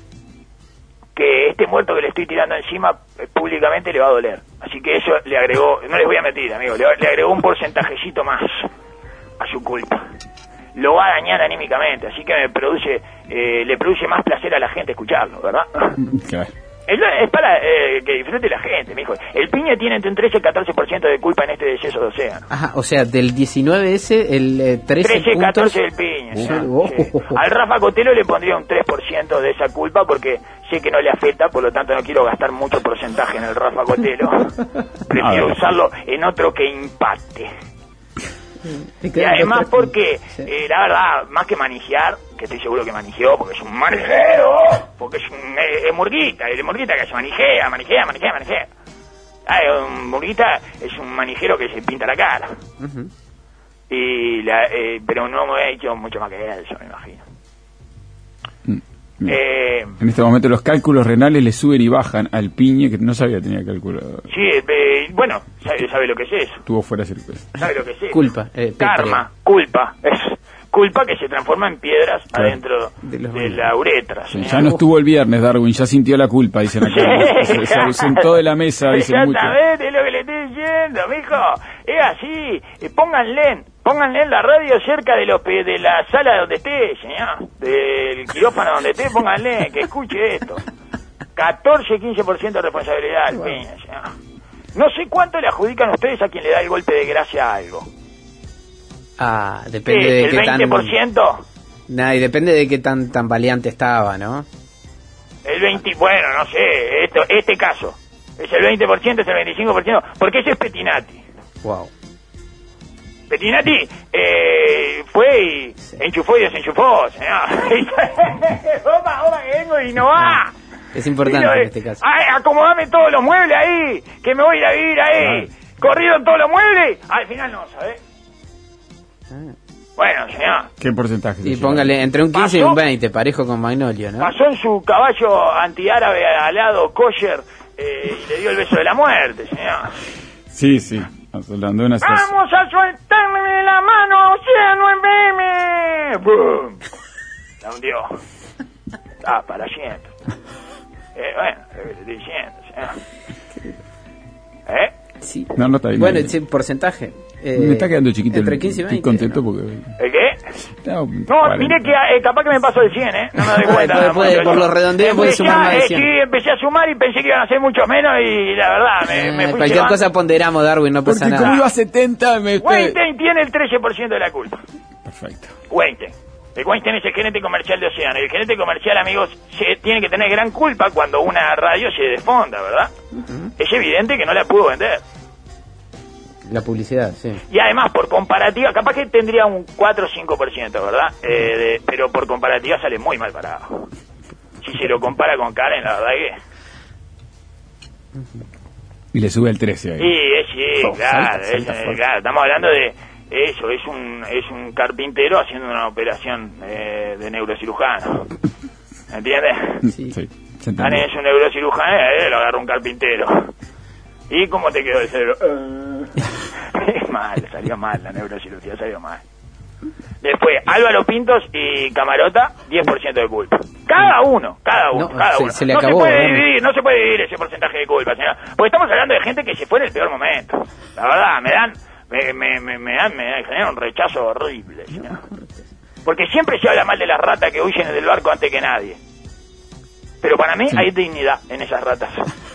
que este muerto que le estoy tirando encima eh, públicamente le va a doler. Así que eso le agregó, no les voy a mentir, amigo, le, le agregó un porcentajecito más a su culpa. Lo va a dañar anímicamente, así que me produce, eh, le produce más placer a la gente escucharlo, ¿verdad? Claro. Es, es para eh, que disfrute la gente, me dijo. El Piña tiene entre un trece y catorce por ciento de culpa en este deceso de Océano. Ajá, o sea, del diecinueve ese, el eh, trece, trece, puntos. catorce del Piña. Sí. ya, Oh. sí. Al Rafa Cotelo le pondría un tres por ciento de esa culpa porque sé que no le afecta, por lo tanto no quiero gastar mucho porcentaje en el Rafa Cotelo. Prefiero Ah, usarlo en otro que impacte. Te Y quedan además dos, tres porque, puntos. Sí. eh, la verdad, más que manijear, que estoy seguro que manijeó, porque es un manijero, porque es un eh, es murguita, es murguita que se manijea, manijea, manijea, manijea. Ah, un murguita es un manijero que se pinta la cara. Ujú. Y la, eh, pero no me he hecho mucho más que eso, me imagino. Bien. Eh, En este momento los cálculos renales le suben y bajan al Piñe, que no sabía tenía cálculo. sí, eh, bueno, sabe, sabe lo que es eso, Estuvo fuera de circuito. sabe lo que es eso. Culpa, eh, Karma, culpa, es culpa que se transforma en piedras Claro. adentro De los de la uretra. Sí, señor. ya no estuvo el viernes, Darwin, ya sintió la culpa, dicen acá. Se, se ausentó de la mesa, dicen mucho. Exactamente, es lo que le estoy diciendo, mijo. Es así. Eh, pónganle, pónganle la radio cerca de, los, pe- de la sala donde esté, señor. Del quirófano donde esté, pónganle, que escuche esto. catorce, quince por ciento de responsabilidad al Peña, señor. No sé cuánto le adjudican ustedes a quien le da el golpe de gracia a algo. Ah, ¿Qué depende es, de el qué tan... veinte por ciento? Nah, y depende de qué tan tan valiente estaba, ¿no? El veinte, bueno, no sé, esto, este caso. Es el veinte por ciento, es el veinticinco por ciento, porque ese es Pettinati. Wow. Pettinati eh, fue y enchufó y desenchufó, señor. Opa, opa, que vengo y no va. Es importante Y no, en eh, este caso. Ay, acomodame todos los muebles ahí, que me voy a ir a vivir ahí. Corrido en todos los muebles. Al final no, ¿sabes? Ah. Bueno, señor. ¿Qué porcentaje? se Y lleva? póngale entre un quince y ¿Pasó? un veinte, parejo con Magnolio, ¿no? Pasó en su caballo antiárabe alado kosher eh, y le dio el beso de la muerte, señor. Sí, sí. Hablando de una situación. ¡Vamos a soltarme la mano, océano en meme! ¡Bum! La hundió. Ah, para siempre. Eh, bueno, lo que te estoy diciendo, señor. ¿Eh? Sí. No, no está bien. Bueno, ese porcentaje. eh, Me está quedando chiquito. Entre el- quince y Estoy veinte. contento ¿no? porque. ¿El qué? No, No, cuarenta. mire que eh, capaz que me paso el cien, ¿eh? No me doy Ah, cuenta. después, muchacho. por los redondeos puede Empecé sumar a- más de eh, cien. Sí, empecé a sumar y pensé que iban a ser mucho menos y la verdad me, Eh, me fui cualquier llevando. cosa ponderamos, Darwin, no pasa Porque nada. como iba a setenta, me. Weinstein tiene el trece por ciento de la culpa. Perfecto. Weinstein. El Weinstein es el gerente comercial de Océano. Y el gerente comercial, amigos, se tiene que tener gran culpa cuando una radio se desfonda, ¿verdad? Es evidente que no la pudo vender. La publicidad, sí. Y además, por comparativa, capaz que tendría un cuatro o cinco por ciento, ¿verdad? Eh, de- pero por comparativa sale muy mal parado. Si se lo compara con Karen, la verdad que... Y le sube el trece ahí. Sí, eh, sí, Oh, claro, salta, es- salta eh, fuerte. claro, estamos hablando de eso, es un es un carpintero haciendo una operación eh, de neurocirujano. ¿Entiendes? Sí. Sí, Tenés un neurocirujano, eh, lo agarra un carpintero. ¿Y cómo te quedó el cerebro? Uh, mal, salió mal la neurocirugía, salió mal. Después, Álvaro Pintos y Camarota, diez por ciento de culpa. Cada uno, cada uno, no, cada se, uno. Se le no acabó, se puede ¿no? dividir, no se puede dividir ese porcentaje de culpa, señor. Porque estamos hablando de gente que se fue en el peor momento. La verdad, me dan, me, me, me, me dan, me generan un rechazo horrible, señor. Porque siempre se habla mal de las ratas que huyen del barco antes que nadie. Pero para mí sí. hay dignidad en esas ratas.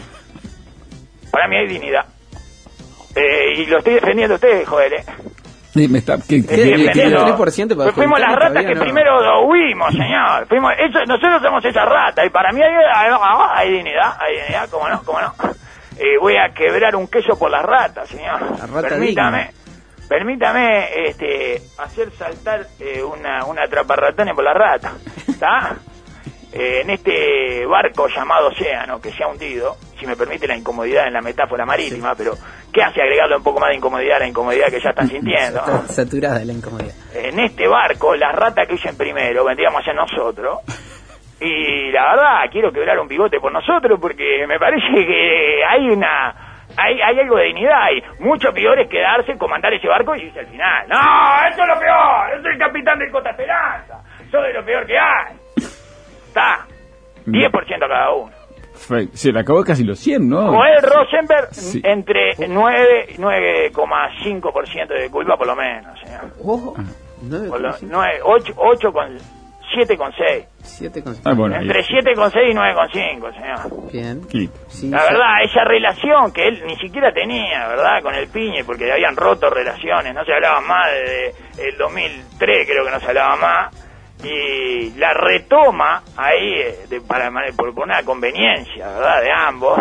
Para mí hay dignidad. Eh, y lo estoy defendiendo a ustedes, Joel, ¿eh? Sí, me está, que, que, que, que el tres por ciento para pues fuimos las ratas que no. primero huimos, señor. Fuimos, eso, nosotros somos esas ratas. Y para mí hay, hay, hay dignidad, hay dignidad, cómo no, cómo no. Eh, voy a quebrar un queso por las ratas, señor. La rata permítame, digna. permítame este, hacer saltar eh, una, una atraparratones por la rata. ¿Está? Eh, en este barco llamado océano que se ha hundido, si me permite la incomodidad en la metáfora marítima, sí. pero ¿qué hace agregarle un poco más de incomodidad a la incomodidad que ya están sintiendo? Está saturada la incomodidad. En este barco, las ratas que huyen primero, vendríamos a ser nosotros, y la verdad, quiero quebrar un bigote por nosotros, porque me parece que hay una... Hay, hay algo de dignidad ahí. Mucho peor es quedarse, comandar ese barco y irse al final. ¡No! ¡Eso es lo peor! ¡Yo soy el capitán del Costa Esperanza! ¡Soy de lo peor que hay! Está, diez por ciento cada uno. Se le acabó casi los cien, ¿no? Joel Rosenberg, sí. entre nueve y nueve coma cinco por ciento de culpa por lo menos, señor. Oh, nueve, ocho, ocho con siete con seis. siete con seis. Ah, bueno, entre siete con seis y nueve con cinco, señor. Bien. Sí. La verdad, esa relación que él ni siquiera tenía, ¿verdad? Con el Piñe, porque habían roto relaciones, no se hablaba más desde el dos mil tres, creo que no se hablaba más. Y la retoma ahí de, para, por, por una conveniencia, ¿verdad?, de ambos.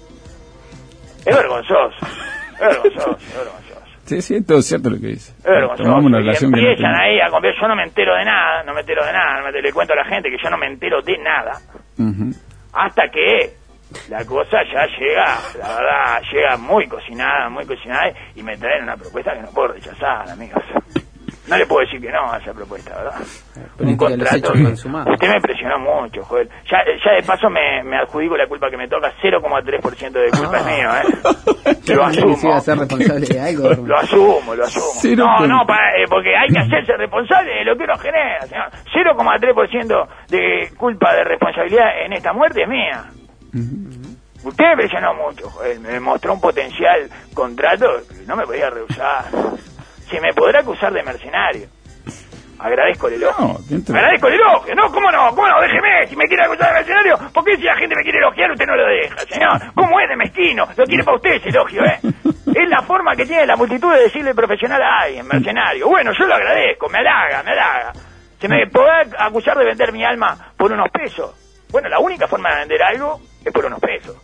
Es vergonzoso, es vergonzoso, es vergonzoso. Sí, sí, todo es cierto lo que dice. Es vergonzoso. Tomamos una relación y empiezan que no ahí a conversar, yo no me entero de nada, no me entero de nada, no me, le cuento a la gente que yo no me entero de nada. Uh-huh. Hasta que la cosa ya llega, la verdad, llega muy cocinada, muy cocinada, y me traen una propuesta que no puedo rechazar, amigos. No le puedo decir que no a esa propuesta, ¿verdad? Un contrato. Usted me presionó mucho, Joel. Ya, ya de paso me, me adjudico la culpa que me toca. cero coma tres por ciento de culpa es mío, ¿eh? Lo asumo. Ser responsable de algo, lo asumo, lo asumo. Cero no, con... no, para, eh, porque hay que hacerse responsable de lo que uno genera, señor. cero coma tres por ciento de culpa de responsabilidad en esta muerte es mía. Uh-huh. Usted me presionó mucho, Joel. Me mostró un potencial contrato que no me podía rehusar. Se me podrá acusar de mercenario. Agradezco el elogio. No, Agradezco el elogio. No, ¿cómo no? ¿Cómo no? Déjeme. Si me quiere acusar de mercenario, ¿por qué si la gente me quiere elogiar usted no lo deja, señor? ¿Cómo es de mezquino? Lo quiere para usted ese elogio, ¿eh? Es la forma que tiene la multitud de decirle profesional a alguien, mercenario. Bueno, yo lo agradezco. Me halaga, me halaga. ¿Se me podrá acusar de vender mi alma por unos pesos? Bueno, la única forma de vender algo es por unos pesos.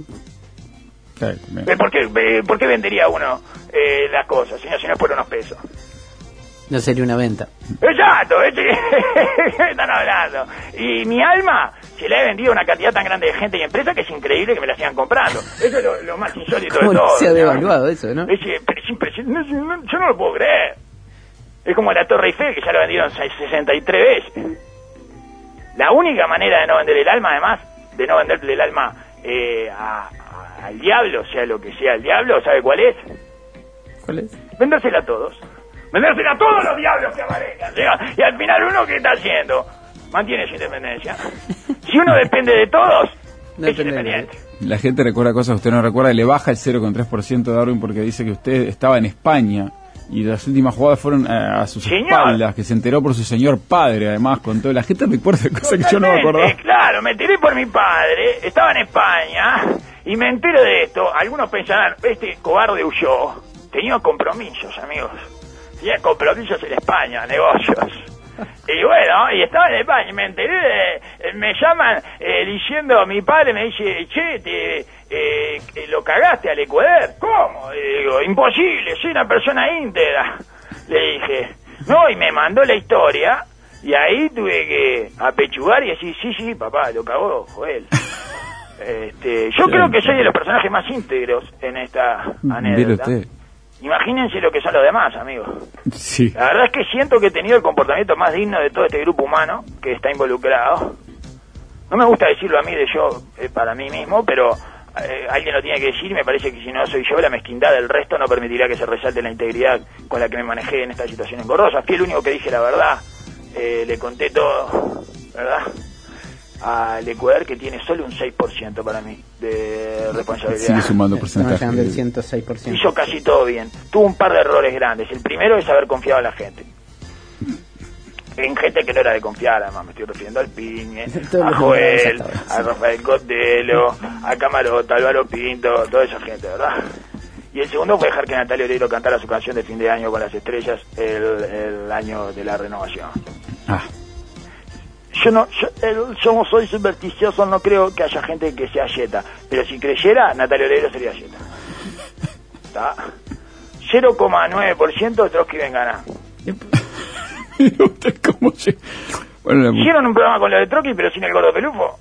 ¿Por qué, ¿Por qué vendería uno eh, las cosas, señor, si no es por unos pesos? No sería una venta. Exacto, ¿eh? ¿Qué están hablando? Y mi alma se la he vendido a una cantidad tan grande de gente y empresas que es increíble que me la sigan comprando. Eso es lo, lo más insólito de todo. Se ha devaluado, ¿no? Eso, ¿no? Es, es impresionante, yo no lo puedo creer. Es como la Torre Eiffel, que ya lo vendieron sesenta y tres veces. La única manera de no vender el alma, además, de no venderle el alma eh, a... al diablo, sea lo que sea el diablo, ¿sabe cuál es? ¿Cuál es? Vendérsela a todos. Vendérsela a todos los diablos que aparezcan. ¿Sí? Y al final uno, ¿qué está haciendo? Mantiene su independencia. Si uno depende de todos, no es independiente. La gente recuerda cosas que usted no recuerda, y le baja el cero coma tres por ciento de Darwin porque dice que usted estaba en España y las últimas jugadas fueron a, a sus Señor. espaldas, que se enteró por su señor padre, además, con todo. La gente recuerda cosas Totalmente, que yo no me acordaba. Claro, me enteré por mi padre, estaba en España, y me entero de esto. Algunos pensarán, este cobarde huyó. Tenía compromisos, amigos. Tenía compromisos en España, negocios. Y bueno, y estaba en España, y me enteré de, me llaman eh, diciendo, mi padre me dice, che, te, eh, lo cagaste al Ecuador. ¿Cómo? Y digo, imposible, soy una persona íntegra. Le dije, no, y me mandó la historia, y ahí tuve que apechugar y decir, sí, sí, papá, lo cagó Joel. Este, yo sí, creo que soy de los personajes más íntegros en esta anécdota. Imagínense lo que son los demás, amigos. Sí. La verdad es que siento que he tenido el comportamiento más digno de todo este grupo humano que está involucrado. no me gusta decirlo a mí de yo eh, para mí mismo, pero eh, alguien lo tiene que decir y me parece que si no soy yo, la mezquindad del resto no permitirá que se resalte la integridad con la que me manejé en esta situación engorrosa. Fui el único que dije la verdad, eh, le conté todo, ¿verdad? Al Ecuador, que tiene solo un seis por ciento para mí de responsabilidad. Sigue sumando porcentaje. Estamos llegando al ciento seis por ciento. Hizo casi todo bien. Tuvo un par de errores grandes. El primero es haber confiado en la gente. En gente que no era de confiar, además me estoy refiriendo al Piñe, a Joel, a Rafael Cotelo, a Camarota, a Álvaro Pinto, toda esa gente, ¿verdad? Y el segundo fue dejar que Natalia Oreiro cantara su canción de fin de año con las estrellas el, el año de la renovación. Ah. Yo no, yo, el, yo no soy supersticioso, no creo que haya gente que sea yeta, pero si creyera, Natalia Oreiro sería yeta. ¿Está? cero coma nueve por ciento de Trotsky ven ganar. ¿Cómo se... bueno, la... Hicieron un programa con lo de Trotsky, pero sin el gordo pelufo.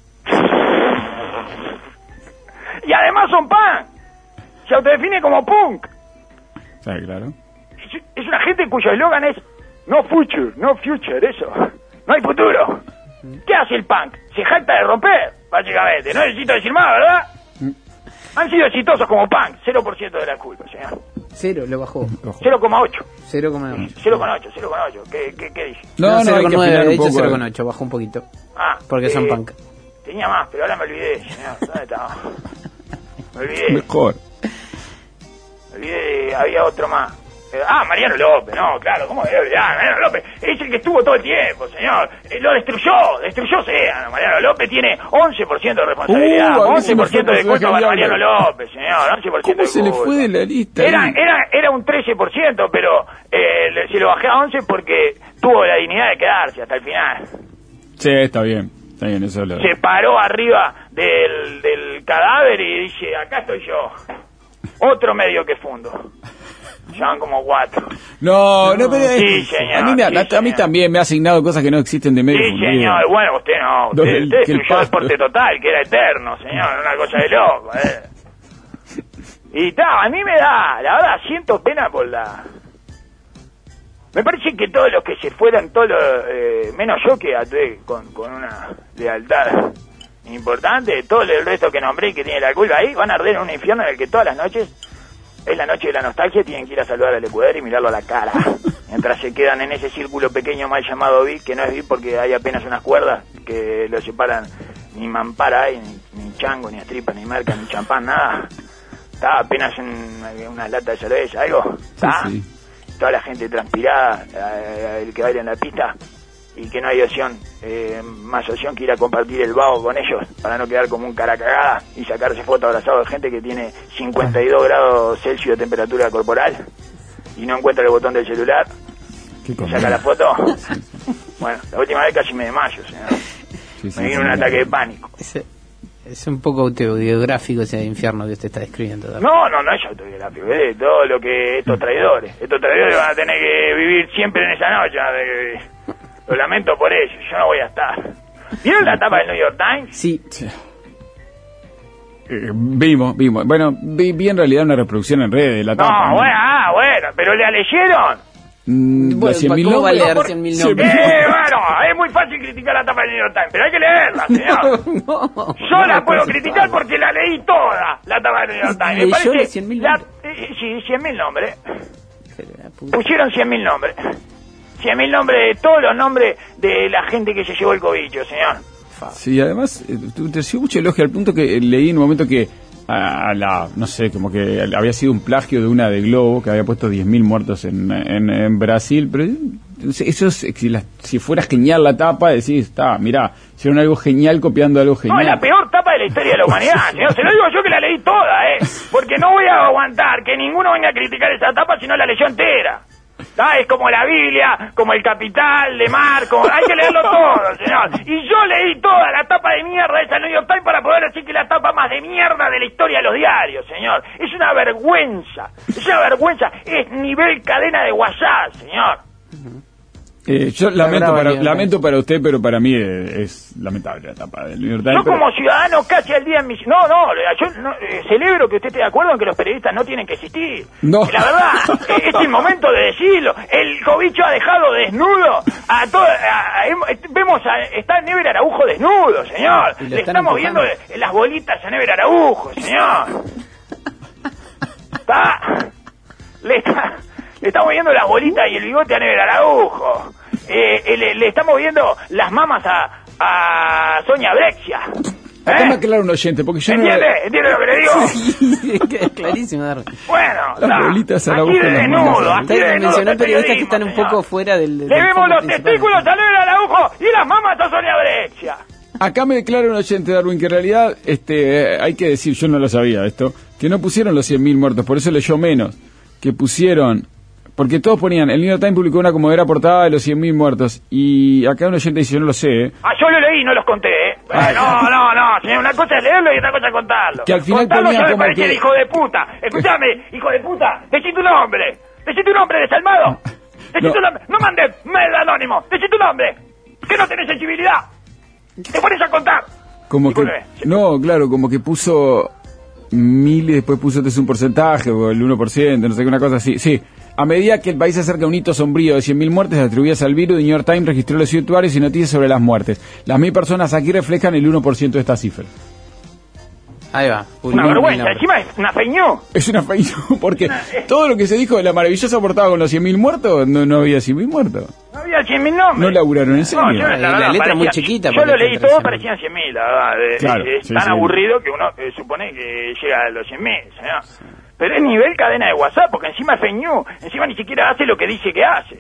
Y además son punk. Se autodefine como punk. Sí, claro. Es, es una gente cuyo eslogan es no future, no future, eso. No hay futuro. ¿Qué hace el punk? Se jacta de romper, básicamente. No necesito decir más, ¿verdad? Han sido exitosos como punk. cero por ciento de la culpa, señor. Cero, lo bajó. cero coma ocho. cero coma ocho. cero coma ocho, cero coma ocho. ¿Qué, qué, qué dice? No, no, cero hay coma que nueve, afinar de un hecho poco. cero coma ocho, bajó un poquito. Ah, porque eh, son punk. Tenía más, pero ahora me olvidé, señor. ¿Dónde estaba? Me olvidé. Mejor. Me olvidé, había otro más. Eh, ah, Mariano López, no, claro, ¿cómo debe olvidar? Mariano López es el que estuvo todo el tiempo, señor. Eh, lo destruyó, destruyó Océano. Mariano López tiene once por ciento de responsabilidad, Uh, a mí once por ciento se me de fue culpa para genial. Mariano López, señor, once por ciento ¿Cómo de se le culpa. fue de la lista? Era, ahí? era, era un trece por ciento, pero eh, le- se lo bajé a once porque tuvo la dignidad de quedarse hasta el final. Sí, está bien. Está bien, eso lo... Se paró arriba del, del cadáver y dice, acá estoy yo. Otro medio que fundo. Llevan como cuatro. No, no, pero... Sí, señor, A mí, me, sí, a, a mí señor. también me ha asignado cosas que no existen de medio Sí, fundido. señor. Bueno, usted no. Usted, Donde el- usted que el destruyó pasto. Deporte Total, que era eterno, señor. Una cosa de loco, eh. Y ta, a mí me da, la verdad, siento pena por la... Me parece que todos los que se fueron, todos los, eh, menos yo que actué con, con una lealtad importante, todo el resto que nombré y que tiene la culpa ahí, van a arder en un infierno en el que todas las noches, es la noche de la nostalgia, tienen que ir a saludar al Ecuador y mirarlo a la cara, mientras se quedan en ese círculo pequeño mal llamado V I C, que no es V I C porque hay apenas unas cuerdas que lo separan, ni mampara hay, ni, ni chango, ni estripa, ni merca, ni champán, nada. Está apenas en una lata de cerveza, algo, ¿está? Sí, sí. Toda la gente transpirada, eh, el que baila en la pista, y que no hay opción, eh, más opción que ir a compartir el vago con ellos, para no quedar como un cara cagada y sacarse fotos abrazado de gente que tiene cincuenta y dos grados Celsius de temperatura corporal y no encuentra el botón del celular ¿Qué y comida? saca la foto. Bueno, la última vez casi me desmayo, señor. Sí, sí, Me vino sí, un sí. ataque de pánico. Es, es un poco autobiográfico ese infierno que usted está describiendo. ¿verdad? No, no, no es autobiográfico, es de todo lo que estos traidores, estos traidores van a tener que vivir siempre en esa noche, van a tener que vivir. Lo lamento por ellos, yo no voy a estar. ¿Vieron la tapa del New York Times? Sí, Eh, vimos, vimos. Bueno, vi, vi en realidad una reproducción en redes de la No, tapa. bueno, ah, bueno, pero ¿la leyeron? Mm, Bueno, los cien mil ¿cómo va a nombres. leer Por- cien mil cien nombres? mil Eh, bueno, es muy fácil criticar la tapa del New York Times, pero hay que leerla, señor. no, Yo la puedo criticar porque la leí toda, la tapa del New York Times. Me ¿Leyó parece... los cien mil la- nombres? eh, sí, cien mil nombres. Pero la puta. Pusieron cien mil nombres. cien mil nombres de todos los nombres de la gente que se llevó el cobicho, señor. Sí, además, eh, tu- te recibió mucho elogio al punto que eh, leí en un momento que a la, no sé, como que había sido un plagio de una de Globo que había puesto diez mil muertos en, en, en Brasil, pero eso es, si, la, si fuera genial la tapa, decís, está, mirá, hicieron algo genial copiando algo No, genial. es la peor tapa de la historia de la humanidad, señor. Se lo digo yo que la leí toda, ¿eh? Porque no voy a aguantar que ninguno venga a criticar esa tapa si no la leyó entera. ¿Ah? Es como la Biblia, como el Capital de Marco. Hay que leerlo todo, señor. Y yo leí toda la tapa de mierda de esa New York Times para poder decir que es la tapa más de mierda de la historia de los diarios, señor. Es una vergüenza. Es una vergüenza. Es nivel cadena de WhatsApp, señor. Eh, yo lamento brava para, New York lamento para usted, pero para mí es, es lamentable la etapa del New York Times. Yo pero- como ciudadano casi al día en mi... No, no, yo no, eh, celebro que usted esté de acuerdo en que los periodistas no tienen que existir. No. La verdad, eh, es el momento de decirlo. El cobicho ha dejado desnudo a todo... a- a- em- vemos a... Está Never Araujo desnudo, señor. Y lo Le están estamos viendo empujando. las bolitas a Never Araujo, señor. Está... Le, está, le estamos viendo las bolitas y el bigote a Never Araujo. Eh, eh, le, le estamos viendo las mamas a, a Sonia Brexia. Acá me ¿Eh? aclara un oyente, porque yo no... ¿Entiende? ¿Entiende lo que le digo? Sí, queda clarísimo, Darwin. Bueno, Las está. bolitas a la Así boca de en las desnudo, manos. así de Ustedes desnudo mencionó está el periodistas que están un periodismo, poco señor. fuera del... del Le vemos foco los principal. testículos a Never Araujo y las mamas a Sonia Brexia. Acá me declara un oyente, Darwin, que en realidad este, eh, hay que decir, yo no lo sabía esto, que no pusieron los cien mil muertos, por eso leyó menos, que pusieron, porque todos ponían, el New York Times publicó una como era portada de los cien mil muertos, y acá un oyente dice, yo no lo sé, ¿eh? Ah, yo lo leí, no los conté, ¿eh? Ah, no, no, no, señor, una cosa es leerlo y otra cosa es contarlo. Que al final Contarlo ponían ya me como parece que- de hijo de puta. Escuchame, hijo de puta, decí tu nombre. Decí tu nombre, desalmado. Decí No. tu nombre. No mandes mail anónimo. Decí tu nombre. Que no tenés sensibilidad. Te pones a contar. Como que, Disculpe. no, claro, como que puso mil y después puso este es un porcentaje, o el uno por ciento, no sé qué, una cosa así, sí. A medida que el país se acerca a un hito sombrío de cien mil muertes atribuidas al virus, The New York Times registró los usuarios y noticias sobre las muertes. Las mil personas aquí reflejan el uno por ciento de esta cifra. Ahí va. Una publicó vergüenza. una- Encima es una fake news. Es una fake news, porque todo lo que se dijo de la maravillosa portada con los cien mil muertos, no, no había cien mil muertos. No había cien mil nombres. No laburaron en serio. No, yo, La verdad, letra muy parecía- chiquita, Yo porque lo leí está todo, entre parecían cien mil, la verdad. Es- Claro, es sí, tan sí. aburrido que uno eh, supone que llega a los cien mil, señor. Pero es nivel cadena de WhatsApp, porque encima es fake news. Encima ni siquiera hace lo que dice que hace.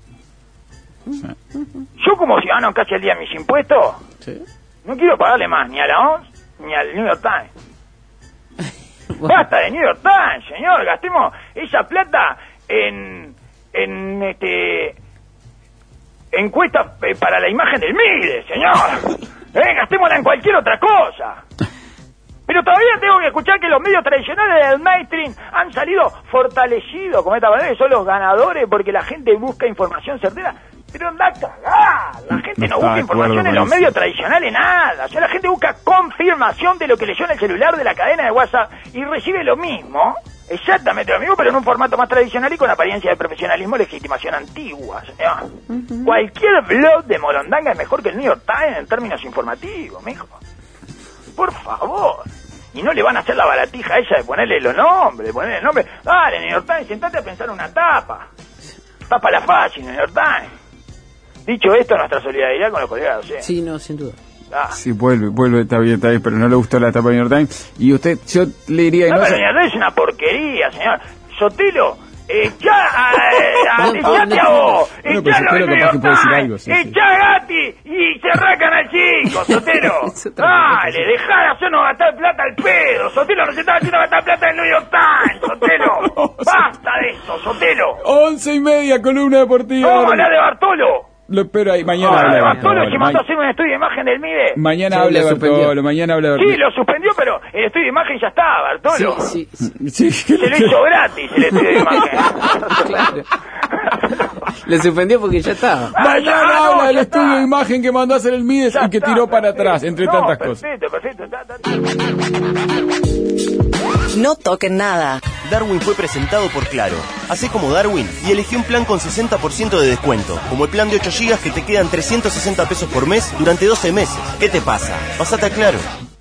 Yo como ciudadano casi al día de mis impuestos, Sí. no quiero pagarle más ni a la O N S ni al New York Times. Bueno, Basta de New York Times, señor. Gastemos esa plata en, en este, encuestas eh, para la imagen del MIDE, señor. Eh, gastémosla en cualquier otra cosa. Pero todavía tengo que escuchar que los medios tradicionales del mainstream han salido fortalecidos como esta manera, que son los ganadores porque la gente busca información certera. Pero anda a cagar. La gente No no, está busca de información acuerdo en con los eso. medios tradicionales, nada. O sea, la gente busca confirmación de lo que leyó en el celular de la cadena de WhatsApp y recibe lo mismo, exactamente lo mismo, pero en un formato más tradicional y con apariencia de profesionalismo y legitimación antigua, señor. Cualquier blog de Morondanga es mejor que el New York Times en términos informativos, mijo. Por favor. Y no le van a hacer la baratija a ella de ponerle los nombres, de ponerle el nombre. Dale, New York Times, sentate a pensar una tapa. Tapa la fácil, New York Times. Dicho esto, nuestra solidaridad con los colegas docentes. sí, no, sin duda. Ah. Sí, vuelve, vuelve, está bien, está bien, pero no le gustó la etapa de New York Times. Y usted, yo le diría... y No, no pero sé- New York Times es una porquería, señor. Sotelo, echá a, a, No, no, echate no, a vos, Bueno, pero echalo Sotelo al New capaz York que puede decir Times, algo, sí, sí. echá a Gatti y se arrancan al chico, Sotelo. Es otra cosa, Dale, sí. dejá de hacernos gastar plata al pedo. Sotelo nos está haciendo gastar plata en New York Times, Sotelo. Basta de esto, Sotelo. Once y media, columna deportiva. Vamos a hablar de Bartolo. Lo espero ahí, mañana Vamos a habla de hablar de Bartolo, Bartolo. si mandó a Ma- hacer un estudio de imagen del MIDE. Mañana Sí, habla de lo suspendió. Bartolo, mañana habla de Sí, lo suspendió, pero el estudio de imagen ya está, Bartolo. Sí, sí, sí. Sí, Se lo hizo gratis el estudio de imagen. Claro. Le suspendió porque ya estaba. Mañana Ah, no, habla del ya estudio está. de imagen que mandó a hacer el Mides Ya y que está, tiró para perfecto. atrás, entre No, tantas cosas. Perfecto, perfecto. ta, ta, ta. No toquen nada. Darwin fue presentado por Claro. Hacé como Darwin y elegí un plan con sesenta por ciento de descuento, como el plan de ocho gigas que te quedan trescientos sesenta pesos por mes durante doce meses. ¿Qué te pasa? Pasate a Claro.